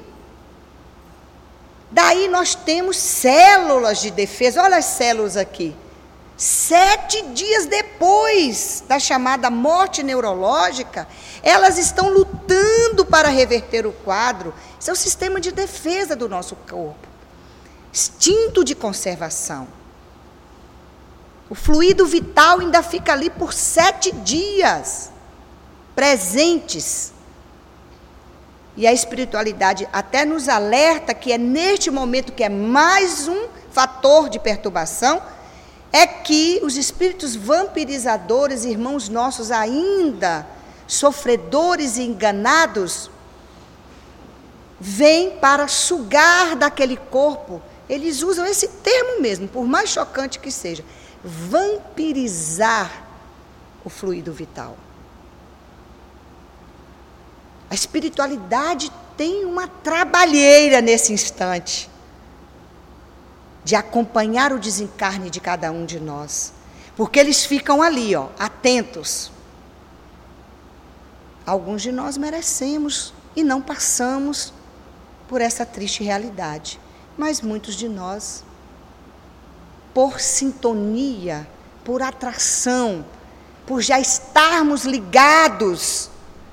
Speaker 4: Daí nós temos células de defesa. Olha as células aqui. Sete dias depois da chamada morte neurológica, elas estão lutando para reverter o quadro. Isso é o sistema de defesa do nosso corpo. instinto de conservação. O fluido vital ainda fica ali por sete dias, presentes. E a espiritualidade até nos alerta que é neste momento que é mais um fator de perturbação, é que os espíritos vampirizadores, irmãos nossos ainda sofredores e enganados, vêm para sugar daquele corpo. Eles usam esse termo mesmo, por mais chocante que seja, vampirizar o fluido vital. A espiritualidade tem uma trabalheira nesse instante de acompanhar o desencarne de cada um de nós, porque eles ficam ali, ó, atentos. Alguns de nós merecemos e não passamos por essa triste realidade, mas muitos de nós, por sintonia, por atração, por já estarmos ligados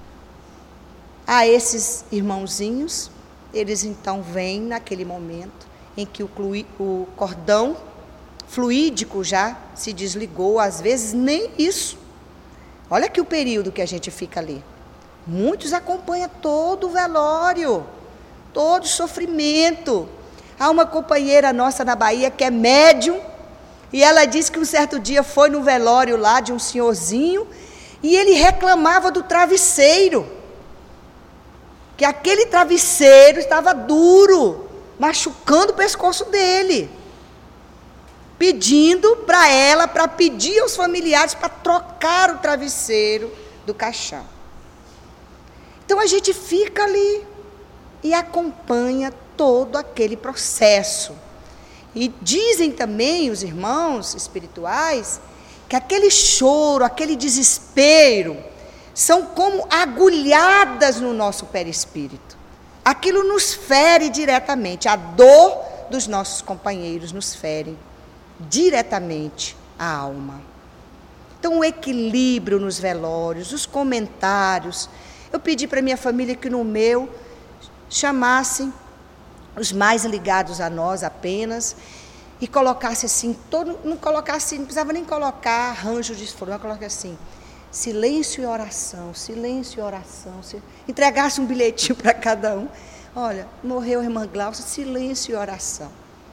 Speaker 4: a esses irmãozinhos, eles então vêm naquele momento em que o, clui, o cordão fluídico já se desligou, às vezes nem isso. Olha aqui o período que a gente fica ali. Muitos acompanham todo o velório, todo o sofrimento. Há uma companheira nossa na Bahia que é médium, e ela disse que um certo dia foi no velório lá de um senhorzinho, e ele reclamava do travesseiro, que aquele travesseiro estava duro, machucando o pescoço dele, pedindo para ela, para pedir aos familiares para trocar o travesseiro do caixão. Então a gente fica ali e acompanha todo aquele processo. E dizem também os irmãos espirituais que aquele choro, aquele desespero, são como agulhadas no nosso perispírito. Aquilo nos fere diretamente, a dor dos nossos companheiros nos fere diretamente a alma. Então, o equilíbrio nos velórios, os comentários. Eu pedi para minha família que no meu chamassem os mais ligados a nós apenas e colocasse assim, todo, não colocasse, não precisava nem colocar arranjo de esforço, colocasse assim, silêncio e oração, silêncio e oração, se entregasse um bilhetinho para cada um. Olha, morreu a irmã Glaucia, silêncio e oração.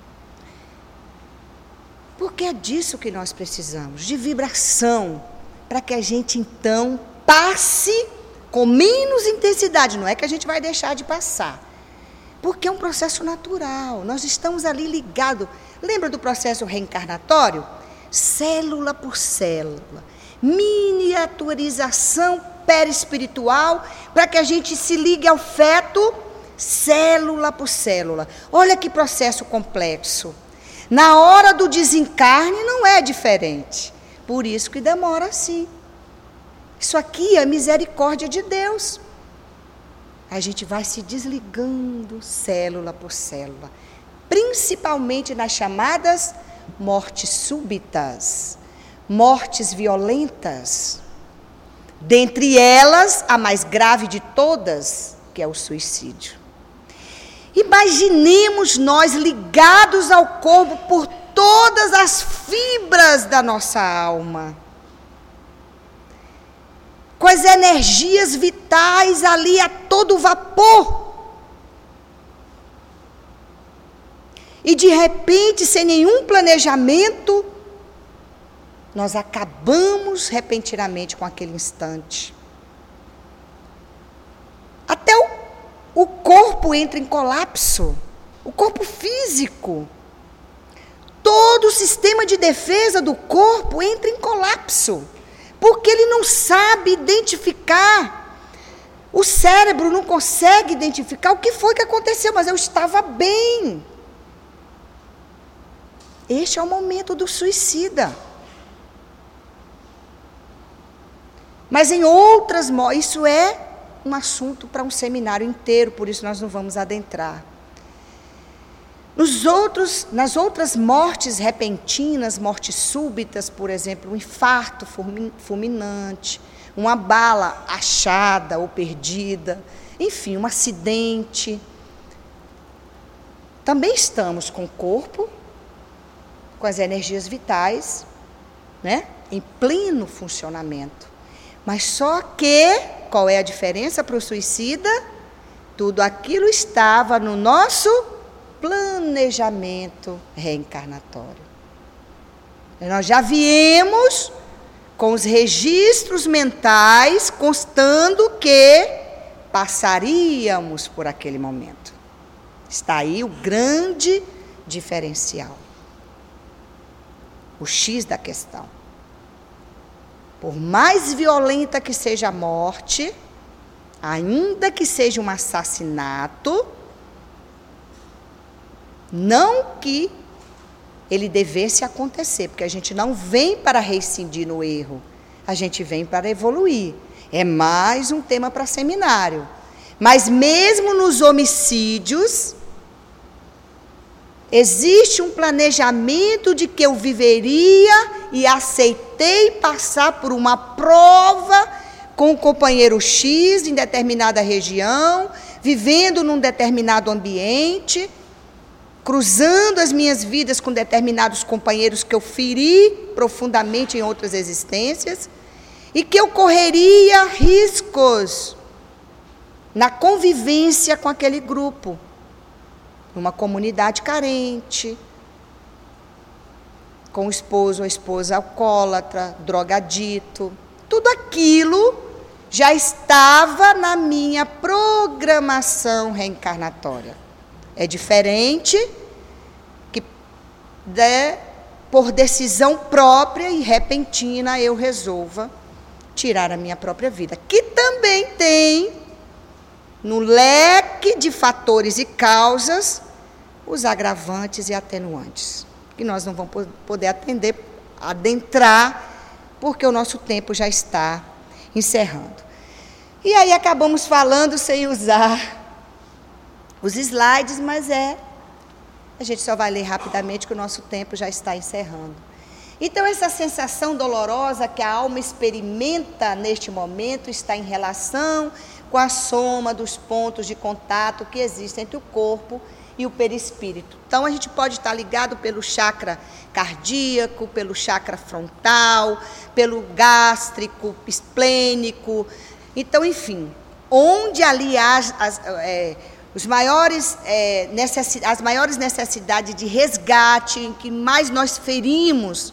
Speaker 4: Porque é disso que nós precisamos, de vibração, para que a gente então passe com menos intensidade. Não é que a gente vai deixar de passar, porque é um processo natural, nós estamos ali ligados. Lembra do processo reencarnatório? Célula por célula, miniaturização perispiritual, para que a gente se ligue ao feto, célula por célula. Olha que processo complexo. Na hora do desencarne não é diferente, por isso que demora assim. Isso aqui é a misericórdia de Deus. A gente vai se desligando célula por célula, principalmente nas chamadas mortes súbitas, mortes violentas. Dentre elas, a mais grave de todas, que é o suicídio. Imaginemos nós ligados ao corpo por todas as fibras da nossa alma, com as energias vitais ali a todo vapor. E de repente, sem nenhum planejamento, nós acabamos repentinamente com aquele instante. Até o, o corpo entra em colapso, o corpo físico. Todo o sistema de defesa do corpo entra em colapso, porque ele não sabe identificar. O cérebro não consegue identificar o que foi que aconteceu, mas eu estava bem. Este é o momento do suicida. Mas em outras, isso é um assunto para um seminário inteiro, por isso nós não vamos adentrar. Nos outros, nas outras mortes repentinas, mortes súbitas, por exemplo, um infarto fulminante, uma bala achada ou perdida, enfim, um acidente. também estamos com o corpo, com as energias vitais, né, em pleno funcionamento. Mas só que, qual é a diferença para o suicida? Tudo aquilo estava no nosso planejamento reencarnatório. Nós já viemos com os registros mentais constando que passaríamos por aquele momento. Está aí o grande diferencial. O X da questão. Por mais violenta que seja a morte, ainda que seja um assassinato, não que ele devesse acontecer, porque a gente não vem para reincidir no erro, a gente vem para evoluir. É mais um tema para seminário. Mas mesmo nos homicídios, existe um planejamento de que eu viveria e aceitei passar por uma prova com o companheiro X em determinada região, vivendo num determinado ambiente, cruzando as minhas vidas com determinados companheiros que eu feri profundamente em outras existências, e que eu correria riscos na convivência com aquele grupo, numa comunidade carente, com o esposo ou a esposa alcoólatra, drogadito. Tudo aquilo já estava na minha programação reencarnatória. É diferente que, de, por decisão própria e repentina, eu resolva tirar a minha própria vida. Que também tem, no leque de fatores e causas, os agravantes e atenuantes, que nós não vamos poder atender, adentrar, porque o nosso tempo já está encerrando. E aí acabamos falando sem usar os slides, mas é, a gente só vai ler rapidamente que o nosso tempo já está encerrando. Então, essa sensação dolorosa que a alma experimenta neste momento está em relação com a soma dos pontos de contato que existem entre o corpo e o perispírito. Então, a gente pode estar ligado pelo chakra cardíaco, pelo chakra frontal, pelo gástrico, esplênico. Então, enfim, onde ali há as, é, os maiores, é, necessi- as maiores necessidades de resgate, em que mais nós ferimos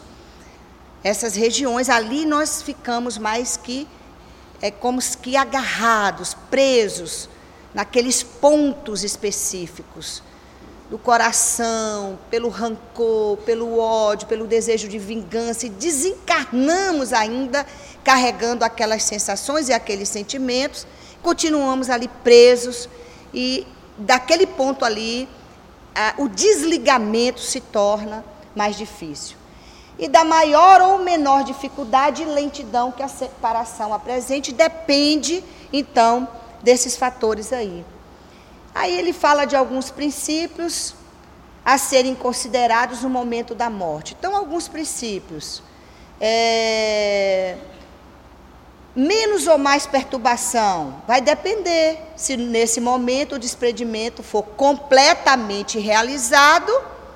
Speaker 4: essas regiões, ali nós ficamos mais que, é como que agarrados, presos naqueles pontos específicos do coração, pelo rancor, pelo ódio, pelo desejo de vingança, e desencarnamos ainda carregando aquelas sensações e aqueles sentimentos, continuamos ali presos, e daquele ponto ali, a, o desligamento se torna mais difícil. E da maior ou menor dificuldade e lentidão que a separação apresente, depende, então, desses fatores aí. Aí ele fala de alguns princípios a serem considerados no momento da morte. Então, alguns princípios. É... Menos ou mais perturbação? Vai depender. Se nesse momento o desprendimento for completamente realizado,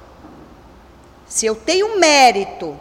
Speaker 4: se eu tenho mérito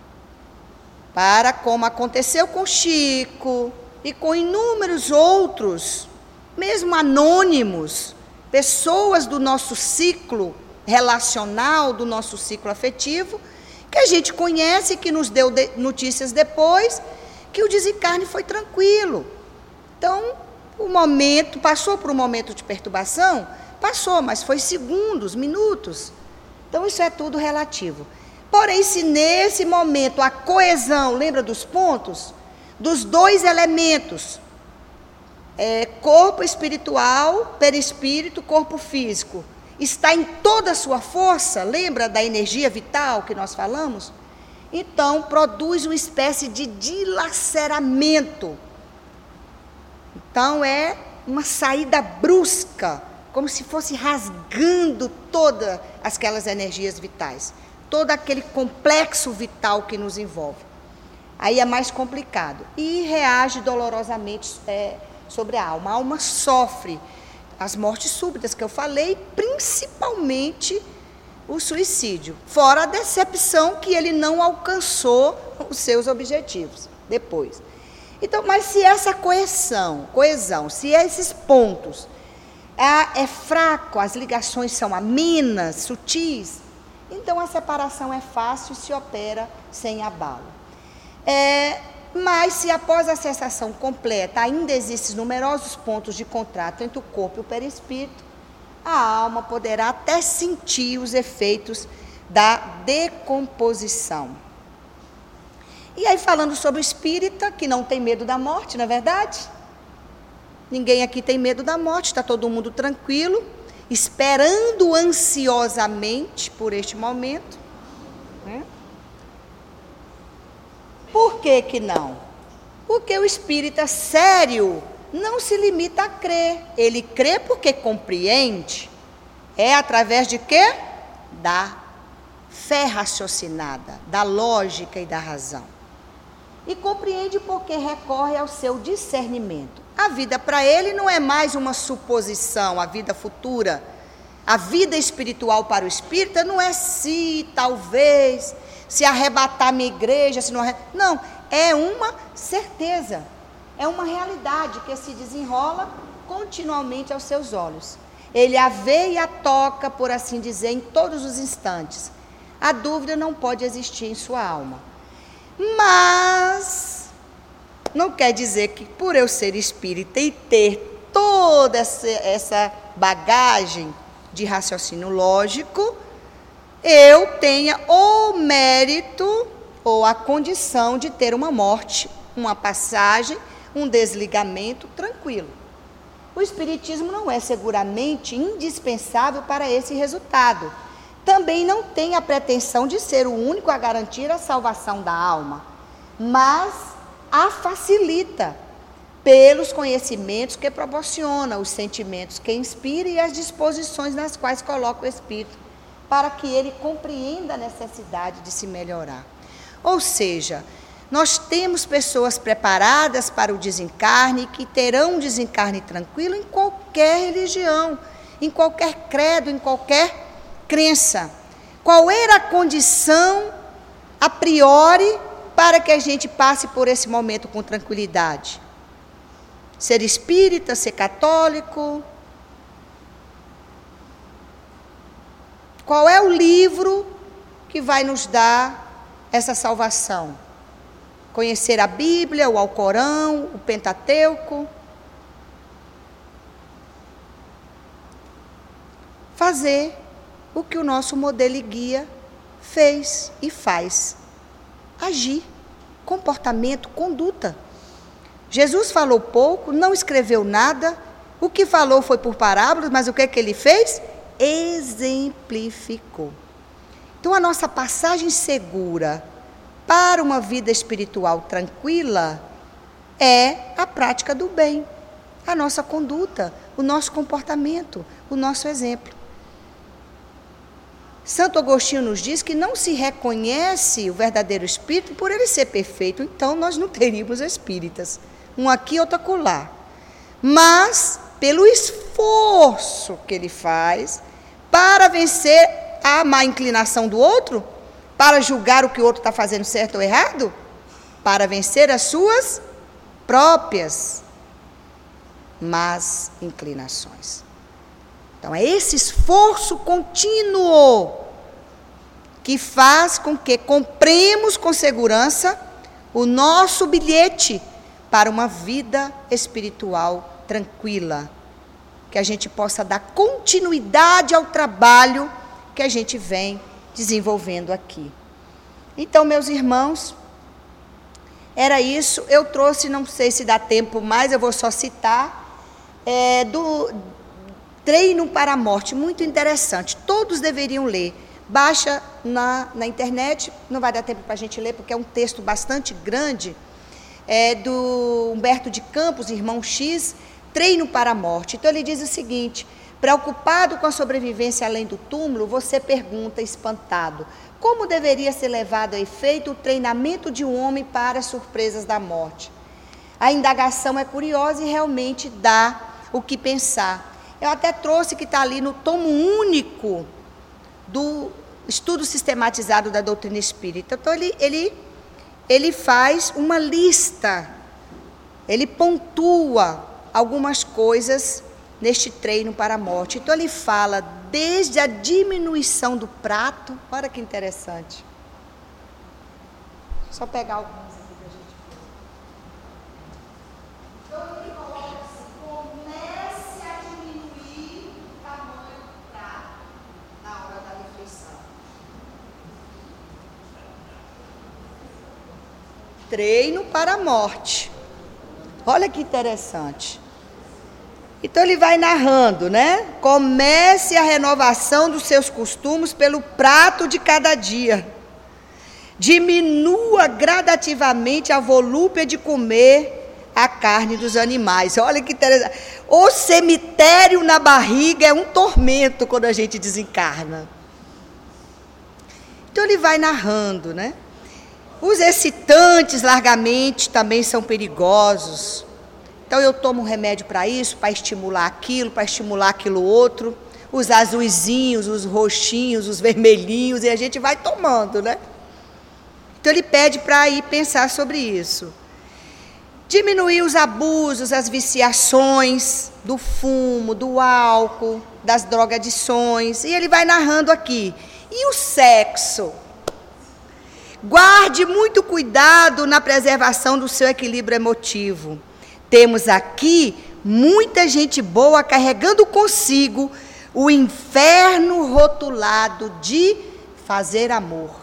Speaker 4: para, como aconteceu com Chico e com inúmeros outros, mesmo anônimos, pessoas do nosso ciclo relacional, do nosso ciclo afetivo, que a gente conhece, que nos deu de, notícias depois, que o desencarne foi tranquilo. Então, o momento, passou por um momento de perturbação? Passou, mas foi segundos, minutos. Então, isso é tudo relativo. Porém, se nesse momento a coesão, lembra dos pontos? Dos dois elementos, é, corpo espiritual, perispírito, corpo físico, está em toda a sua força, lembra da energia vital que nós falamos? Então, produz uma espécie de dilaceramento. Então, é uma saída brusca, como se fosse rasgando todas aquelas energias vitais, todo aquele complexo vital que nos envolve. Aí é mais complicado. E reage dolorosamente é, sobre a alma. A alma sofre as mortes súbitas que eu falei, principalmente o suicídio, fora a decepção que ele não alcançou os seus objetivos depois. Então, mas se essa coesão, coesão, se esses pontos é, é fraco, as ligações são aminas, sutis, então a separação é fácil e se opera sem abalo. É, mas se após a cessação completa ainda existem numerosos pontos de contato entre o corpo e o perispírito, a alma poderá até sentir os efeitos da decomposição. E aí, falando sobre o espírita, que não tem medo da morte, não é verdade? Ninguém aqui tem medo da morte, está todo mundo tranquilo, esperando ansiosamente por este momento. Né? Por que que não? Porque o espírita sério não se limita a crer. Ele crê porque compreende. É através de quê? Da fé raciocinada, da lógica e da razão. E compreende porque recorre ao seu discernimento. A vida para ele não é mais uma suposição, a vida futura. A vida espiritual para o espírita não é se, talvez, se arrebatar minha igreja, se não arrebatar. Não, é uma certeza. É uma realidade que se desenrola continuamente aos seus olhos. Ele a vê e a toca, por assim dizer, em todos os instantes. A dúvida não pode existir em sua alma. Mas não quer dizer que por eu ser espírita e ter toda essa, essa bagagem de raciocínio lógico, eu tenha o mérito ou a condição de ter uma morte, uma passagem, um desligamento tranquilo. O espiritismo não é seguramente indispensável para esse resultado. Também não tem a pretensão de ser o único a garantir a salvação da alma, mas a facilita pelos conhecimentos que proporciona, os sentimentos que inspira e as disposições nas quais coloca o espírito, para que ele compreenda a necessidade de se melhorar. Ou seja, nós temos pessoas preparadas para o desencarne, que terão um desencarne tranquilo em qualquer religião, em qualquer credo, em qualquer crença. Qual era a condição, a priori, para que a gente passe por esse momento com tranquilidade? Ser espírita, ser católico? Qual é o livro que vai nos dar essa salvação? Conhecer a Bíblia, o Alcorão, o Pentateuco? Fazer o que o nosso modelo e guia fez e faz. Agir, comportamento, conduta. Jesus falou pouco, não escreveu nada, o que falou foi por parábolas, mas o que é que ele fez? Exemplificou. Então, a nossa passagem segura para uma vida espiritual tranquila é a prática do bem, a nossa conduta, o nosso comportamento, o nosso exemplo. Santo Agostinho nos diz que não se reconhece o verdadeiro espírito por ele ser perfeito, então nós não teríamos espíritas, um aqui, outro acolá. Mas, pelo esforço que ele faz para vencer a má inclinação do outro, para julgar o que o outro está fazendo certo ou errado, para vencer as suas próprias más inclinações. Então, é esse esforço contínuo que faz com que compremos com segurança o nosso bilhete para uma vida espiritual tranquila, que a gente possa dar continuidade ao trabalho que a gente vem desenvolvendo aqui. Então, meus irmãos, era isso. Eu trouxe, não sei se dá tempo mais, eu vou só citar, é, do Treino para a Morte, muito interessante. Todos deveriam ler. Baixa na, na internet, não vai dar tempo para a gente ler, porque é um texto bastante grande, é, do Humberto de Campos, irmão X, Treino para a Morte. Então, ele diz o seguinte: preocupado com a sobrevivência além do túmulo, você pergunta, espantado, como deveria ser levado a efeito o treinamento de um homem para as surpresas da morte? A indagação é curiosa e realmente dá o que pensar. Eu até trouxe que está ali no tomo único do estudo sistematizado da doutrina espírita. Então, ele, ele, ele faz uma lista, ele pontua algumas coisas neste treino para a morte. Então, ele fala desde a diminuição do prato, olha que interessante. Só pegar alguns aqui para a gente ver. Então, ele coloca assim, comece a diminuir o tamanho do prato na hora da refeição. Treino para a morte. Olha que interessante. Então ele vai narrando, né? Comece a renovação dos seus costumes pelo prato de cada dia. Diminua gradativamente a volúpia de comer a carne dos animais. Olha que interessante. O cemitério na barriga é um tormento quando a gente desencarna. Então ele vai narrando, né? Os excitantes largamente também são perigosos. Então eu tomo um remédio para isso, para estimular aquilo, para estimular aquilo outro. Os azuizinhos, os roxinhos, os vermelhinhos, e a gente vai tomando, né? Então ele pede para ir pensar sobre isso. Diminuir os abusos, as viciações do fumo, do álcool, das drogadições. E ele vai narrando aqui. E o sexo? Guarde muito cuidado na preservação do seu equilíbrio emotivo. Temos aqui muita gente boa carregando consigo o inferno rotulado de fazer amor.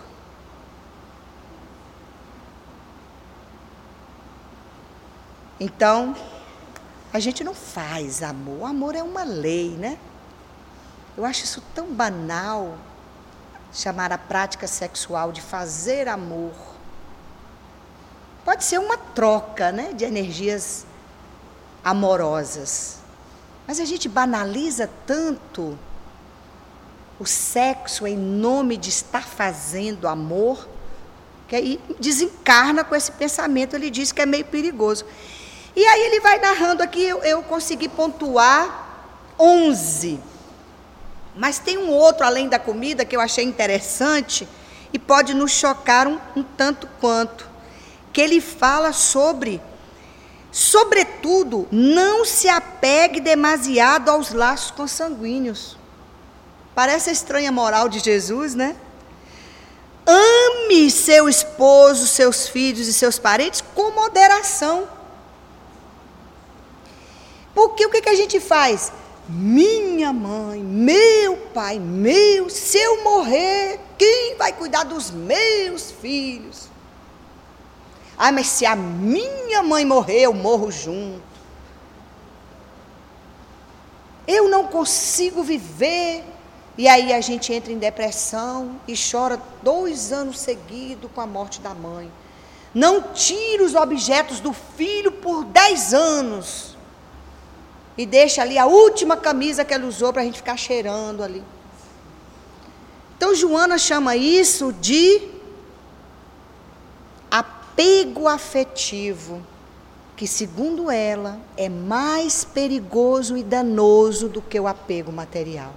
Speaker 4: Então, a gente não faz amor. O amor é uma lei, né? Eu acho isso tão banal, chamar a prática sexual de fazer amor. Pode ser uma troca, né, de energias amorosas. Mas a gente banaliza tanto o sexo em nome de estar fazendo amor, que aí desencarna com esse pensamento. Ele diz que é meio perigoso. E aí ele vai narrando aqui, eu, eu consegui pontuar onze. Mas tem um outro, além da comida, que eu achei interessante e pode nos chocar um, um tanto quanto. Que ele fala sobre, sobretudo, não se apegue demasiado aos laços consanguíneos. Parece a estranha moral de Jesus, né? Ame seu esposo, seus filhos e seus parentes com moderação. Porque o que, que a gente faz? Minha mãe, meu pai, meu, se eu morrer, quem vai cuidar dos meus filhos? Ah, mas se a minha mãe morrer, eu morro junto. Eu não consigo viver. E aí a gente entra em depressão e chora dois anos seguidos com a morte da mãe. Não tira os objetos do filho por dez anos. E deixa ali a última camisa que ela usou para a gente ficar cheirando ali. Então, Joana chama isso de apego afetivo, que, segundo ela, é mais perigoso e danoso do que o apego material.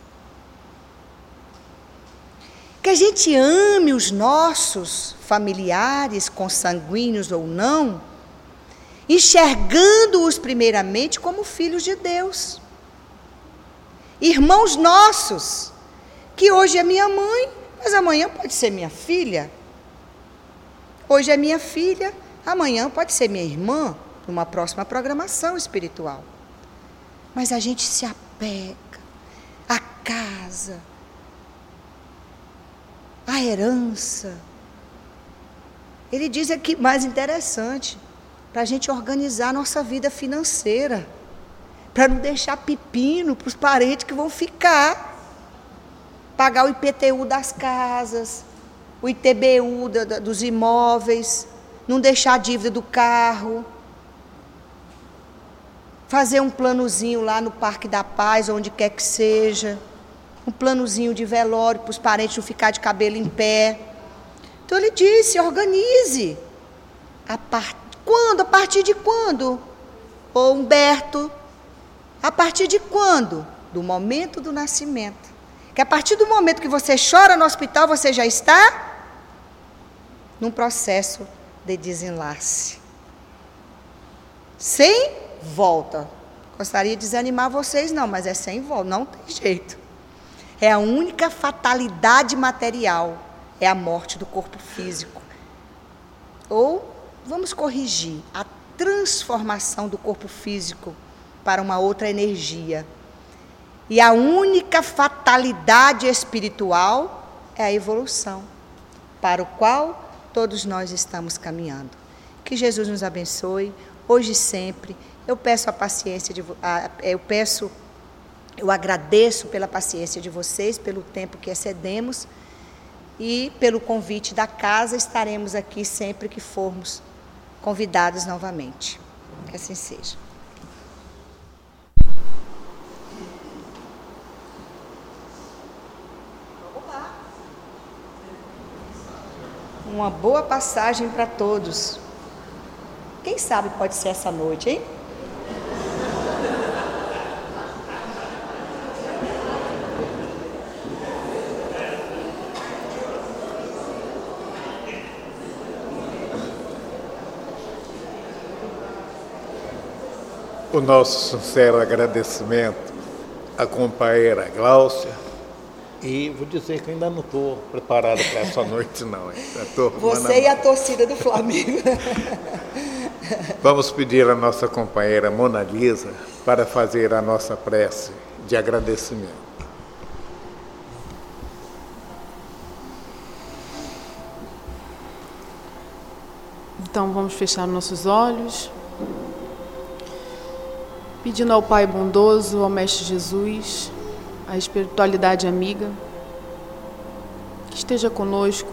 Speaker 4: Que a gente ame os nossos familiares, consanguíneos ou não, enxergando-os primeiramente como filhos de Deus. Irmãos nossos, que hoje é minha mãe, mas amanhã pode ser minha filha. Hoje é minha filha, amanhã pode ser minha irmã, numa próxima programação espiritual. Mas a gente se apega à casa, à herança. Ele diz aqui, mais interessante, para a gente organizar a nossa vida financeira, para não deixar pepino para os parentes que vão ficar, pagar o I P T U das casas, o I T B U da, da, dos imóveis, não deixar a dívida do carro, fazer um planozinho lá no Parque da Paz, onde quer que seja, um planozinho de velório para os parentes não ficar de cabelo em pé. Então ele disse, organize. A part... Quando? A partir de quando? Ô Humberto, A partir de quando? Do momento do nascimento. Que a partir do momento que você chora no hospital, você já está num processo de desenlace. Sem volta. Gostaria de desanimar vocês, não, mas é sem volta, não tem jeito. É a única fatalidade material, é a morte do corpo físico. Ou, vamos corrigir, a transformação do corpo físico para uma outra energia. E a única fatalidade espiritual é a evolução, para o qual todos nós estamos caminhando. Que Jesus nos abençoe, hoje e sempre. Eu peço a paciência, de, a, eu peço, eu agradeço pela paciência de vocês, pelo tempo que excedemos e pelo convite da casa. Estaremos aqui sempre que formos convidados novamente. Que assim seja. Uma boa passagem para todos. Quem sabe pode ser essa noite, hein?
Speaker 2: O nosso sincero agradecimento à companheira Gláucia. E vou dizer que ainda não estou preparado para essa noite, não. Tô,
Speaker 4: Você e a torcida do Flamengo.
Speaker 2: Vamos pedir à nossa companheira Mona Lisa para fazer a nossa prece de agradecimento.
Speaker 3: Então vamos fechar nossos olhos, pedindo ao Pai bondoso, ao Mestre Jesus, a espiritualidade amiga, que esteja conosco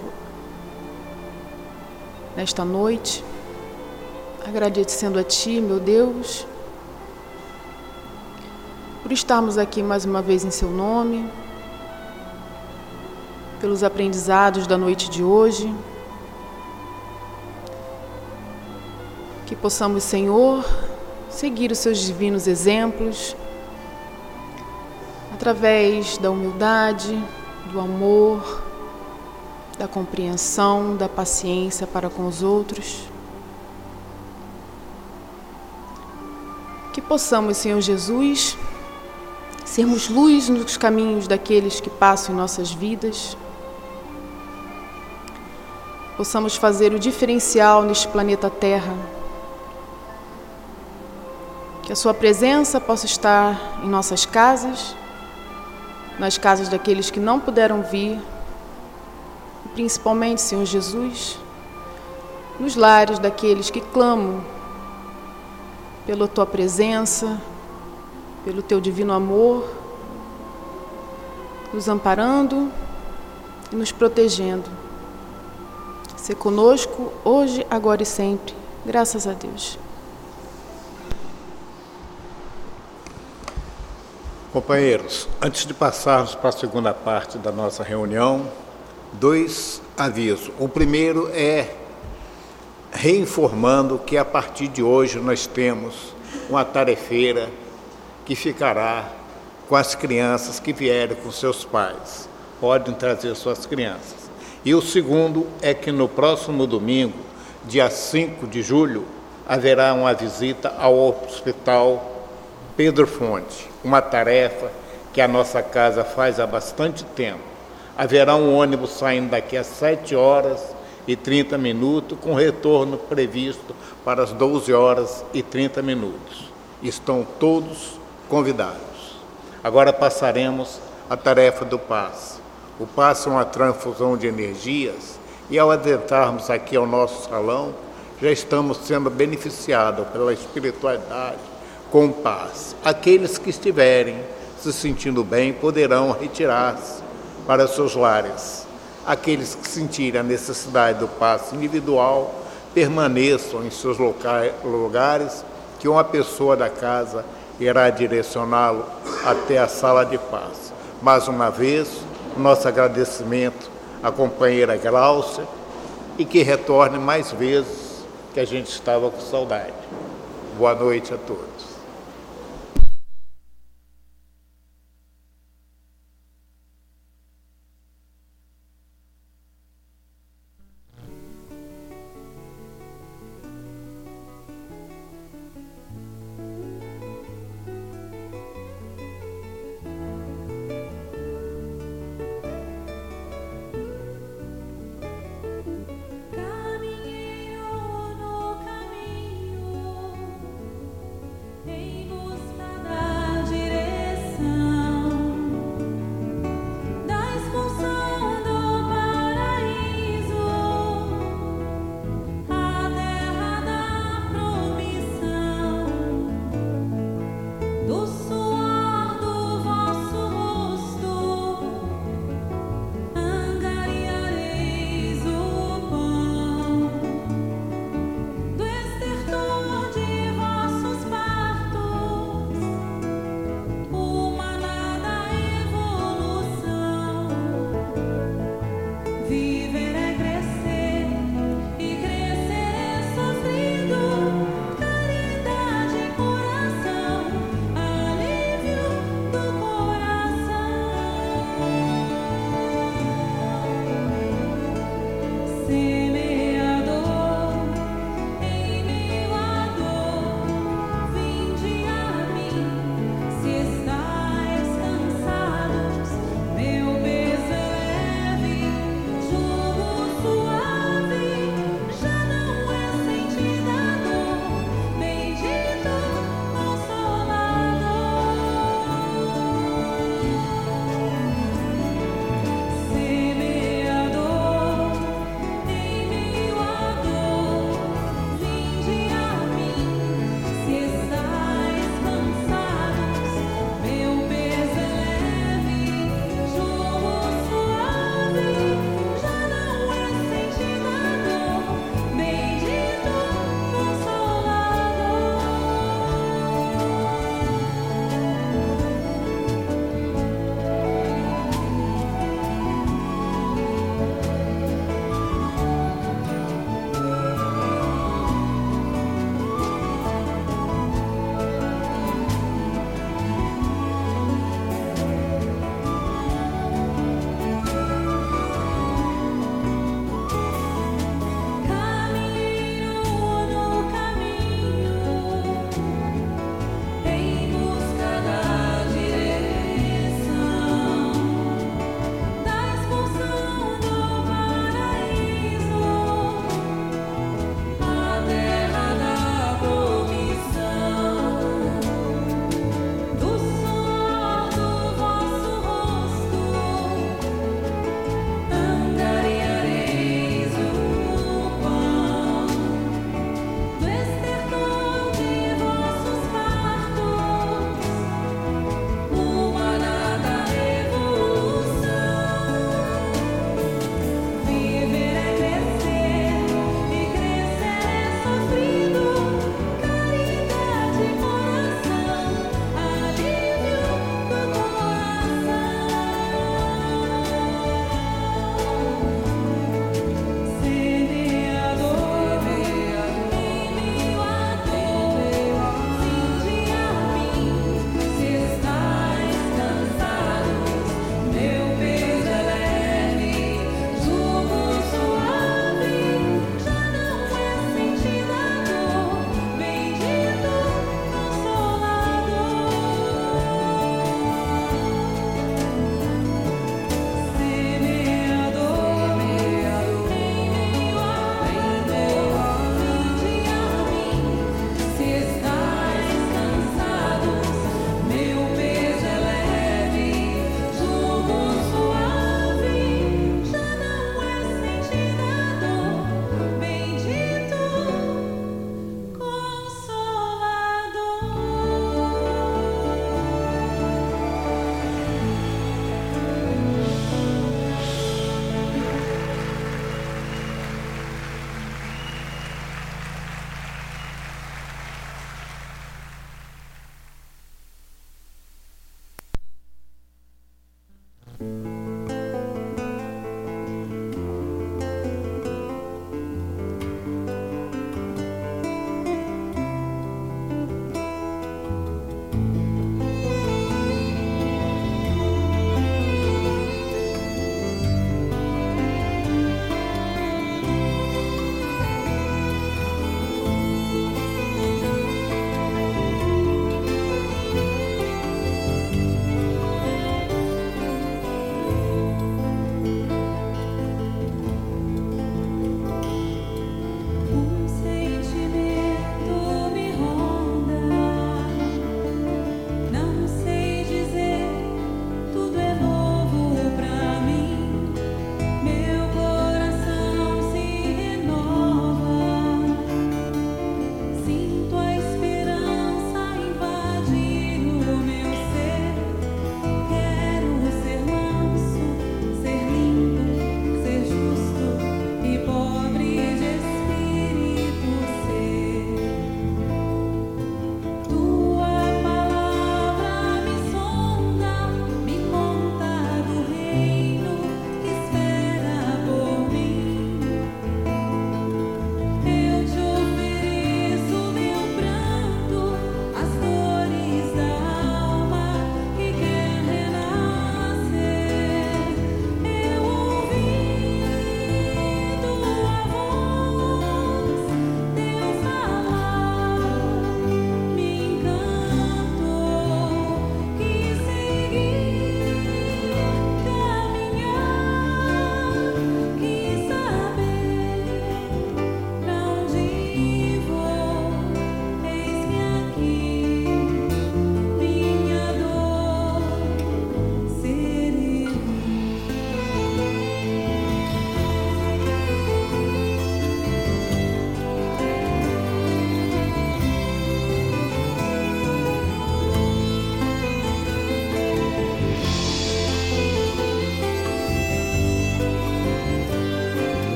Speaker 3: nesta noite, agradecendo a Ti, meu Deus, por estarmos aqui mais uma vez em Seu nome, pelos aprendizados da noite de hoje, que possamos, Senhor, seguir os Seus divinos exemplos, através da humildade, do amor, da compreensão, da paciência para com os outros. Que possamos, Senhor Jesus, sermos luz nos caminhos daqueles que passam em nossas vidas. Possamos fazer o diferencial neste planeta Terra. Que a Sua presença possa estar em nossas casas, nas casas daqueles que não puderam vir, e principalmente, Senhor Jesus, nos lares daqueles que clamam pela Tua presença, pelo Teu divino amor, nos amparando e nos protegendo. Ser conosco hoje, agora e sempre. Graças a Deus.
Speaker 2: Companheiros, antes de passarmos para a segunda parte da nossa reunião, dois avisos. O primeiro é reinformando que a partir de hoje nós temos uma tarefeira que ficará com as crianças que vierem com seus pais. Podem trazer suas crianças. E o segundo é que no próximo domingo, dia cinco de julho, haverá uma visita ao Hospital Pedro Fonte, uma tarefa que a nossa casa faz há bastante tempo. Haverá um ônibus saindo daqui às sete horas e trinta minutos, com retorno previsto para as doze horas e trinta minutos. Estão todos convidados. Agora passaremos à tarefa do passe. O passe é uma transfusão de energias e ao adentrarmos aqui ao nosso salão, já estamos sendo beneficiados pela espiritualidade com paz. Aqueles que estiverem se sentindo bem poderão retirar-se para seus lares. Aqueles que sentirem a necessidade do passe individual permaneçam em seus locais, lugares, que uma pessoa da casa irá direcioná-lo até a sala de passe. Mais uma vez, nosso agradecimento à companheira Gláucia e que retorne mais vezes, que a gente estava com saudade. Boa noite a todos.